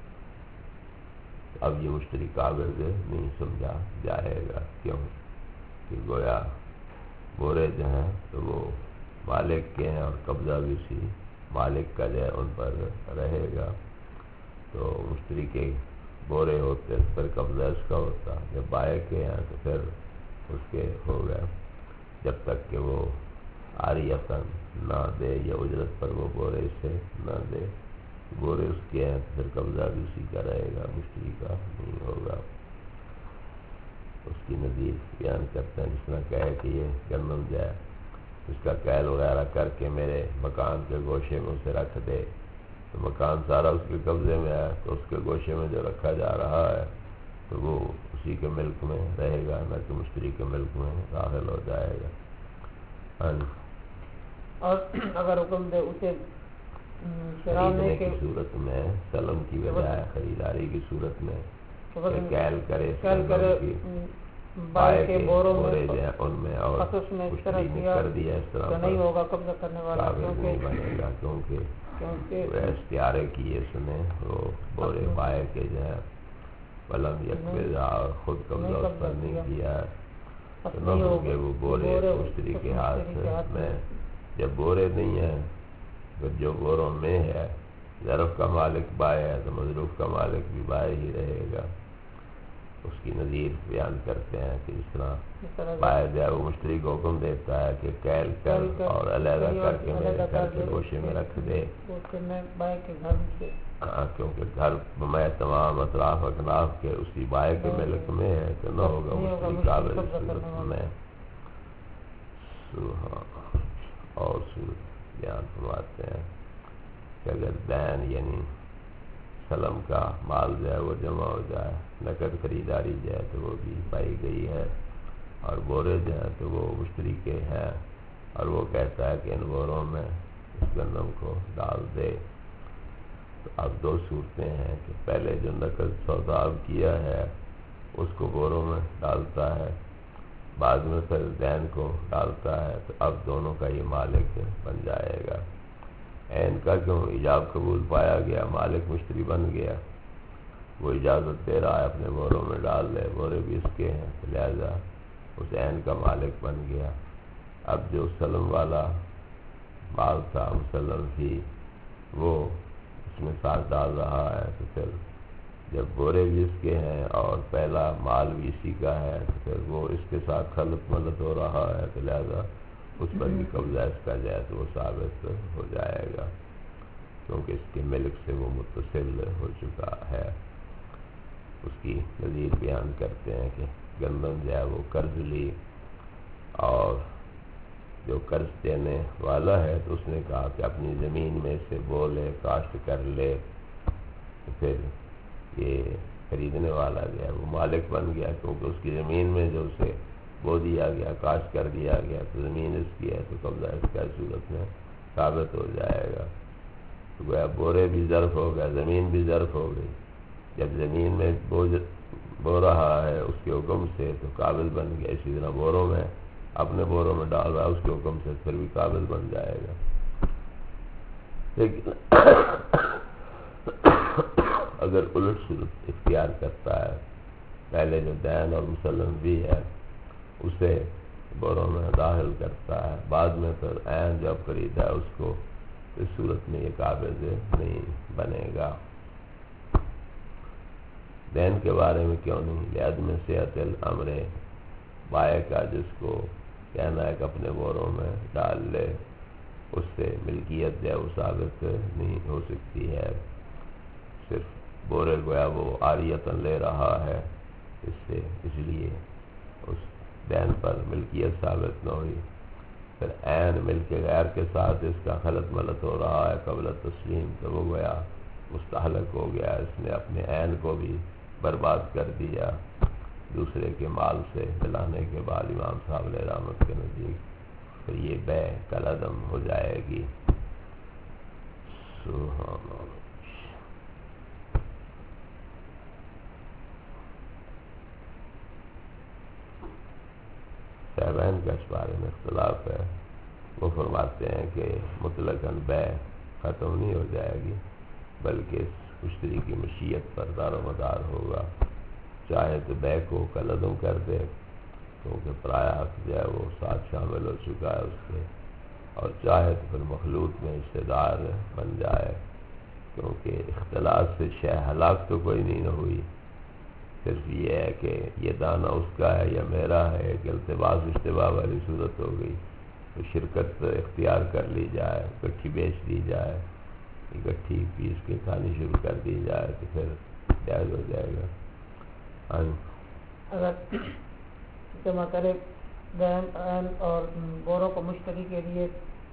اب یہ مشتری قابل نہیں سمجھا جائے گا، کیوں کہ گویا بورے جو ہیں تو وہ مالک کے ہیں اور قبضہ بھی اسی مالک کا جو ہے ان پر رہے گا، تو مشتری کے بورے ہوتے پھر قبضہ اس کا ہوتا، جب بائع کے ہیں تو پھر اس کے ہو گیا، جب تک کہ وہ عاریتاً نہ دے یا اجرت پر وہ بورے سے نہ دے، بورے اس کے ہیں پھر قبضہ بھی اسی کا رہے گا، مشتری کا نہیں ہوگا۔ اس کی نظیر بیان کرتے ہیں، جس طرح کہے کہ یہ گندم جائے اس کا کیل وغیرہ کر کے میرے مکان کے گوشے میں اسے رکھ دے، تو مکان سارا اس کے قبضے میں ہے، تو اس کے گوشے میں جو رکھا جا رہا ہے تو وہ اسی کے ملک میں رہے گا، نہ کہ مشتری کے ملک میں داخل ہو جائے گا۔ اور اگر حکم دے اسے خریدنے کی صورت میں سلم کی بجائے خریداری کی صورت میں کیل کرے بائے کے بوروں میں ان میں اور مشتری نے کر دیا اس طرح نہیں ہوگا قبضہ کرنے والا، نہیں بنے گا، کیونکہ اختیارے کیے اس نے وہ بورے بائے کے جو ہے پلم یکبزا اور خود قبضہ اس پر نہیں کیا ہے، تو نہ ہوگے وہ بورے مشتری کے ہاتھ میں۔ جب بورے نہیں ہیں، پھر جو بوروں میں ہے، ظرف کا مالک بائے ہے تو مظروف کا مالک بھی بائے ہی رہے گا۔ اس کی نظیر بیان کرتے ہیں کہ اس طرح بائے جو ہے وہ مشتری کو حکم دیتا ہے کہ کیل کر اور علیحدہ کر کے میرے گھر کے گوشے میں رکھ دے، کیونکہ گھر میں تمام اطراف اکناف کے اسی بائے کے ملک میں ہے، تو نہ ہوگا مشتری قابل صورت میں۔ اور صورت بیان فرماتے ہیں کہ اگر دین یعنی سلم کا مال جو ہے وہ جمع ہو جائے، نقد خریداری جو ہے تو وہ بھی پائی گئی ہے، اور بورے جو ہیں تو وہ مشتری کے ہیں، اور وہ کہتا ہے کہ ان بوروں میں اس گندم کو ڈال دے، تو اب دو صورتیں ہیں کہ پہلے جو نقد سودا کیا ہے اس کو بوروں میں ڈالتا ہے، بعد میں پھر دین کو ڈالتا ہے، تو اب دونوں کا یہ مالک بن جائے گا۔ عین کا کیوں ایجاب قبول پایا گیا، مالک مشتری بن گیا، وہ اجازت دے رہا ہے اپنے بوروں میں ڈال دے، بورے بھی اس کے ہیں، لہذا اس عین کا مالک بن گیا۔ اب جو سلم والا مال تھا مسلم تھی، وہ اس میں ساتھ ڈال رہا ہے، تو پھر جب بورے بھی اس کے ہیں اور پہلا مال بھی اسی کا ہے، تو پھر وہ اس کے ساتھ خلط ملط ہو رہا ہے، تو لہذا اس پر بھی قبضہ اس کا جائے تو وہ ثابت ہو جائے گا، کیونکہ اس کے ملک سے وہ متصل ہو چکا ہے۔ اس کی نظیر بیان کرتے ہیں کہ گندم جو ہے وہ قرض لی، اور جو قرض دینے والا ہے تو اس نے کہا کہ اپنی زمین میں سے بو لے، کاشت کر لے، تو پھر یہ خریدنے والا جو ہے وہ مالک بن گیا، کیونکہ اس کی زمین میں جو اسے بو دیا گیا، کاشت کر دیا گیا، تو زمین اس کی ہے، تو قبضہ اس کا صورت میں ثابت ہو جائے گا۔ تو گویا بورے بھی ظرف ہو گیا، زمین بھی ظرف ہو گئی، جب زمین میں بو رہا ہے اس کے حکم سے تو قابل بن گیا، اسی طرح بوروں میں اپنے بوروں میں ڈال رہا ہے اس کے حکم سے پھر بھی قابل بن جائے گا۔ لیکن اگر الٹ صورت اختیار کرتا ہے، پہلے جو دین اور مسلم بھی ہے اسے بوروں میں داخل کرتا ہے، بعد میں پھر عین جب خریدا ہے اس کو، اس صورت میں یہ قابض نہیں بنے گا۔ دین کے بارے میں کیوں نہیں؟ لعدم صحت الامر، بائے کا جس کو کہنا ہے کہ اپنے بوروں میں ڈال لے، اس سے ملکیت جو ہے وہ ثابت نہیں ہو سکتی ہے، صرف بورے گویا وہ عاریتاً لے رہا ہے، اس لیے اس دین پر ملکیت ثابت نہ ہوئی۔ پھر عین ملک غیر کے ساتھ اس کا خلط ملط ہو رہا ہے قبل تسلیم، تو وہ گویا مستحلق ہو گیا، اس نے اپنے عین کو بھی برباد کر دیا دوسرے کے مال سے دلانے کے بعد۔ امام صاحب علیہ رحمت کے نزدیک پھر یہ بے کالعدم ہو جائے گی۔ سبحان اللہ۔ صاحبین کا اس بارے میں اختلاف ہے، وہ فرماتے ہیں کہ مطلقاً بے ختم نہیں ہو جائے گی، بلکہ اس مشتری کی مشیت پر دار و مدار ہوگا، چاہے تو بے کو کالعدم کر دے کیونکہ پرایا حق جو ہے وہ ساتھ شامل ہو چکا ہے اس کے، اور چاہے تو پھر مخلوط میں حصے دار بن جائے، کیونکہ اختلاط سے شے ہلاک تو کوئی نہیں نہ ہوئی، صرف یہ ہے کہ یہ دانہ اس کا ہے یا میرا ہے، ایک التباس اشتباہ والی صورت ہو گئی، تو شرکت اختیار کر لی جائے، اکٹھی بیچ دی جائے، اکٹھی پیس کے کھانی شروع کر دی جائے، تو پھر جائز ہو جائے گا۔ اگر جمع کرے دین اور بوروں کو مشتری کے لیے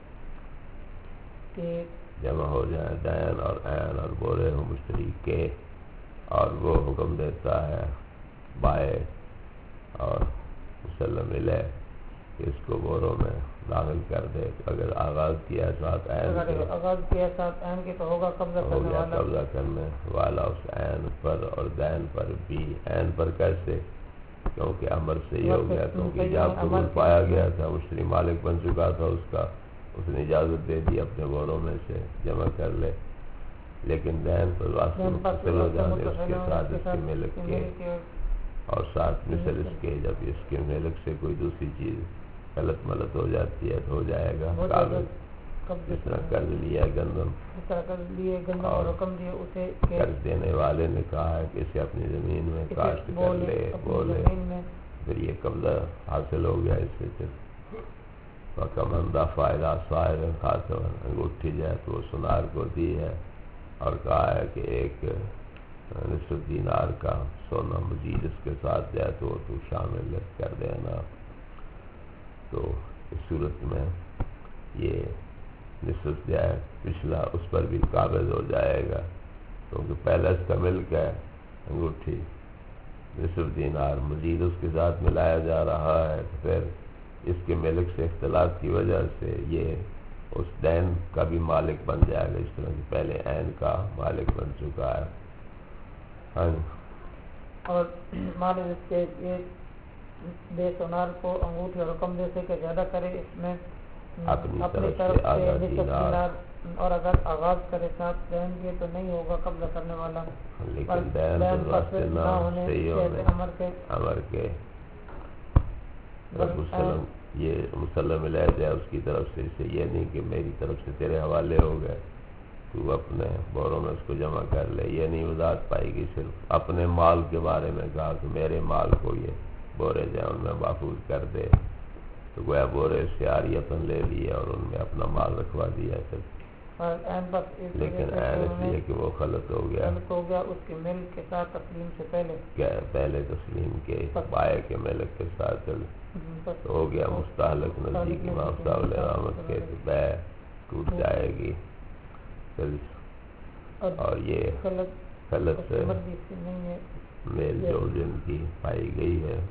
کہ جمع ہو جائے دین اور عین اور بورے ہوں مشتری کے، اور وہ حکم دیتا ہے بائے اور مسلم علیہ کہ اس کو بوروں میں داخل کر دے. اگر آغاز کیا ساتھ عین کے تو ہوگا قبضہ ہو کرنے گیا والا. قبضہ کرنے والا اس عین پر اور دین پر بھی. عین پر کیسے؟ کیونکہ امر سے ہی ہو گیا, کیونکہ جب قبول پایا گیا تھا, مشتری مالک بن چکا تھا اس کا, اس نے اجازت دے دی اپنے بوروں میں سے جمع کر لے. لیکن دین پر واسطہ متصل ہو جانے اس کے ساتھ اس کے ملک کے اور ساتھ مثل اس کے, جب اس کے ملک سے کوئی دوسری چیز غلط ملط ہو جاتی ہے تو ہو جائے گا قابل. جس طرح قرض لیا گندم اور رقم دیے اسے قرض دینے والے نے کہا ہے کہ اسے اپنی زمین میں کاشت کر لے, بولے, پھر یہ قبضہ حاصل ہو گیا اس سے. پھر کمندہ فائدہ صاحب خاصر انگوٹھی جائے تو وہ سنار کو دی ہے اور کہا ہے کہ ایک نصف دینار کا سونا مزید اس کے ساتھ جائے تو تو شامل کر دینا. تو اس صورت میں یہ نصف جائے پچھلا اس پر بھی قابض ہو جائے گا, کیونکہ پہلے اس کا ملک ہے انگوٹھی, نصف دینار مزید اس کے ساتھ ملایا جا رہا ہے, تو پھر اس کے ملک سے اختلاف کی وجہ سے یہ اس دین کا بھی مالک بن جائے گا, اس طرح سے پہلے عین کا مالک بن چکا ہے. اور مالک اس کے دے سونار کو انگوٹھی اور رقم دے سے کہ زیادہ کرے اس میں اپنی طرف سے دینار, اور اگر آغاز کرے ساتھ دین کے تو نہیں ہوگا قبضہ کرنے والا. لیکن دین واسطے نہ ہونے امر کے رب السلام یہ مسلم علیہ جائے اس کی طرف سے, اسے یہ نہیں کہ میری طرف سے تیرے حوالے ہو گئے تو اپنے بوروں میں اس کو جمع کر لے. یہ نہیں وضاحت پائے گی, صرف اپنے مال کے بارے میں کہا کہ میرے مال کو یہ بورے جائیں ان میں محفوظ کر دے, تو گویا بورے سے عاریتاً لے لیے اور ان میں اپنا مال رکھوا دیا. لیکن عین اس لیے کہ وہ غلط ہو گیا اس کے ملک کے ساتھ تسلیم سے پہلے تسلیم کے بائے کے ملک کے ساتھ تو ہو گیا مستحلق نزدیک امام صاحب علیہ رحمت کے, تو بے ٹوٹ جائے گی. اور یہ غلط سے میل جوڑ جن کی پائی گئی ہے.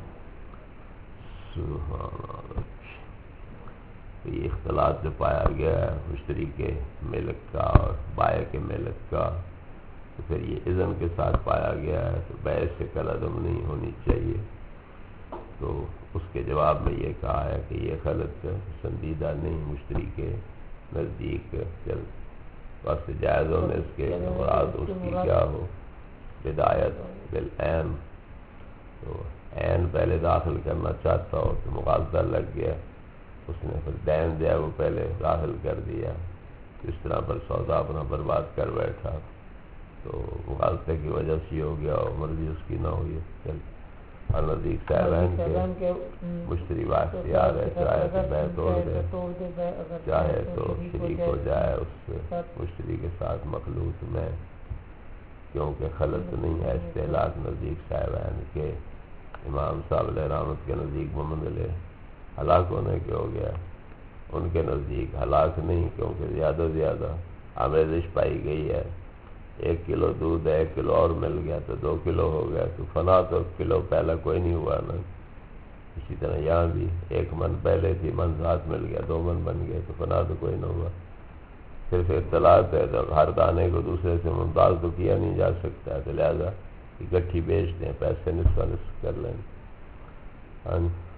یہ اختلاط جو پایا گیا ہے مشتری کے ملک کا اور بائے کے ملک کا, تو پھر یہ اذن کے ساتھ پایا گیا ہے, تو بیع سے کالعدم نہیں ہونی چاہیے. تو اس کے جواب میں یہ کہا ہے کہ یہ غلط پسندیدہ نہیں مشتری کے نزدیک, واسطے جائز ہونے اس کے مراد اس کی کیا ہو بدایت بالعین. تو عین پہلے داخل کرنا چاہتا ہو تو مغالطہ لگ گیا, اس نے پھر دین دیا وہ پہلے داخل کر دیا, اس طرح پر سودا اپنا برباد کر بیٹھا, تو مغالطے کی وجہ سے ہو گیا اور مرضی اس کی نہ ہوئی. اور نزدیک صاحبین کے مشتری بااختیار ہے, چاہے تو بیع توڑ دے, چاہے تو شریک ہو جائے اس مشتری کے ساتھ مخلوط میں, کیونکہ خلط نہیں ہے استحلاق نزدیک صاحبین کے. امام صاحب علیہ رحمت کے نزدیک محمد ہلاک ہونے کے ہو گیا, ان کے نزدیک ہلاک نہیں, کیونکہ زیادہ زیادہ آمیزش پائی گئی ہے. 1 کلو دودھ ہے 1 کلو اور مل گیا تو 2 کلو ہو گیا, تو فنا تو کلو پہلا کوئی نہیں ہوا نا. اسی طرح یہاں بھی 1 من پہلے تھی, من ساتھ مل گیا 2 من بن گئے, تو فنا تو کوئی نہ ہوا. صرف اطلاعات ہے, تو ہر دانے کو دوسرے سے ممتاز تو کیا نہیں جا سکتا ہے, تو لہذا اکٹھی بیچ دیں, پیسے نصف نصف کر لیں.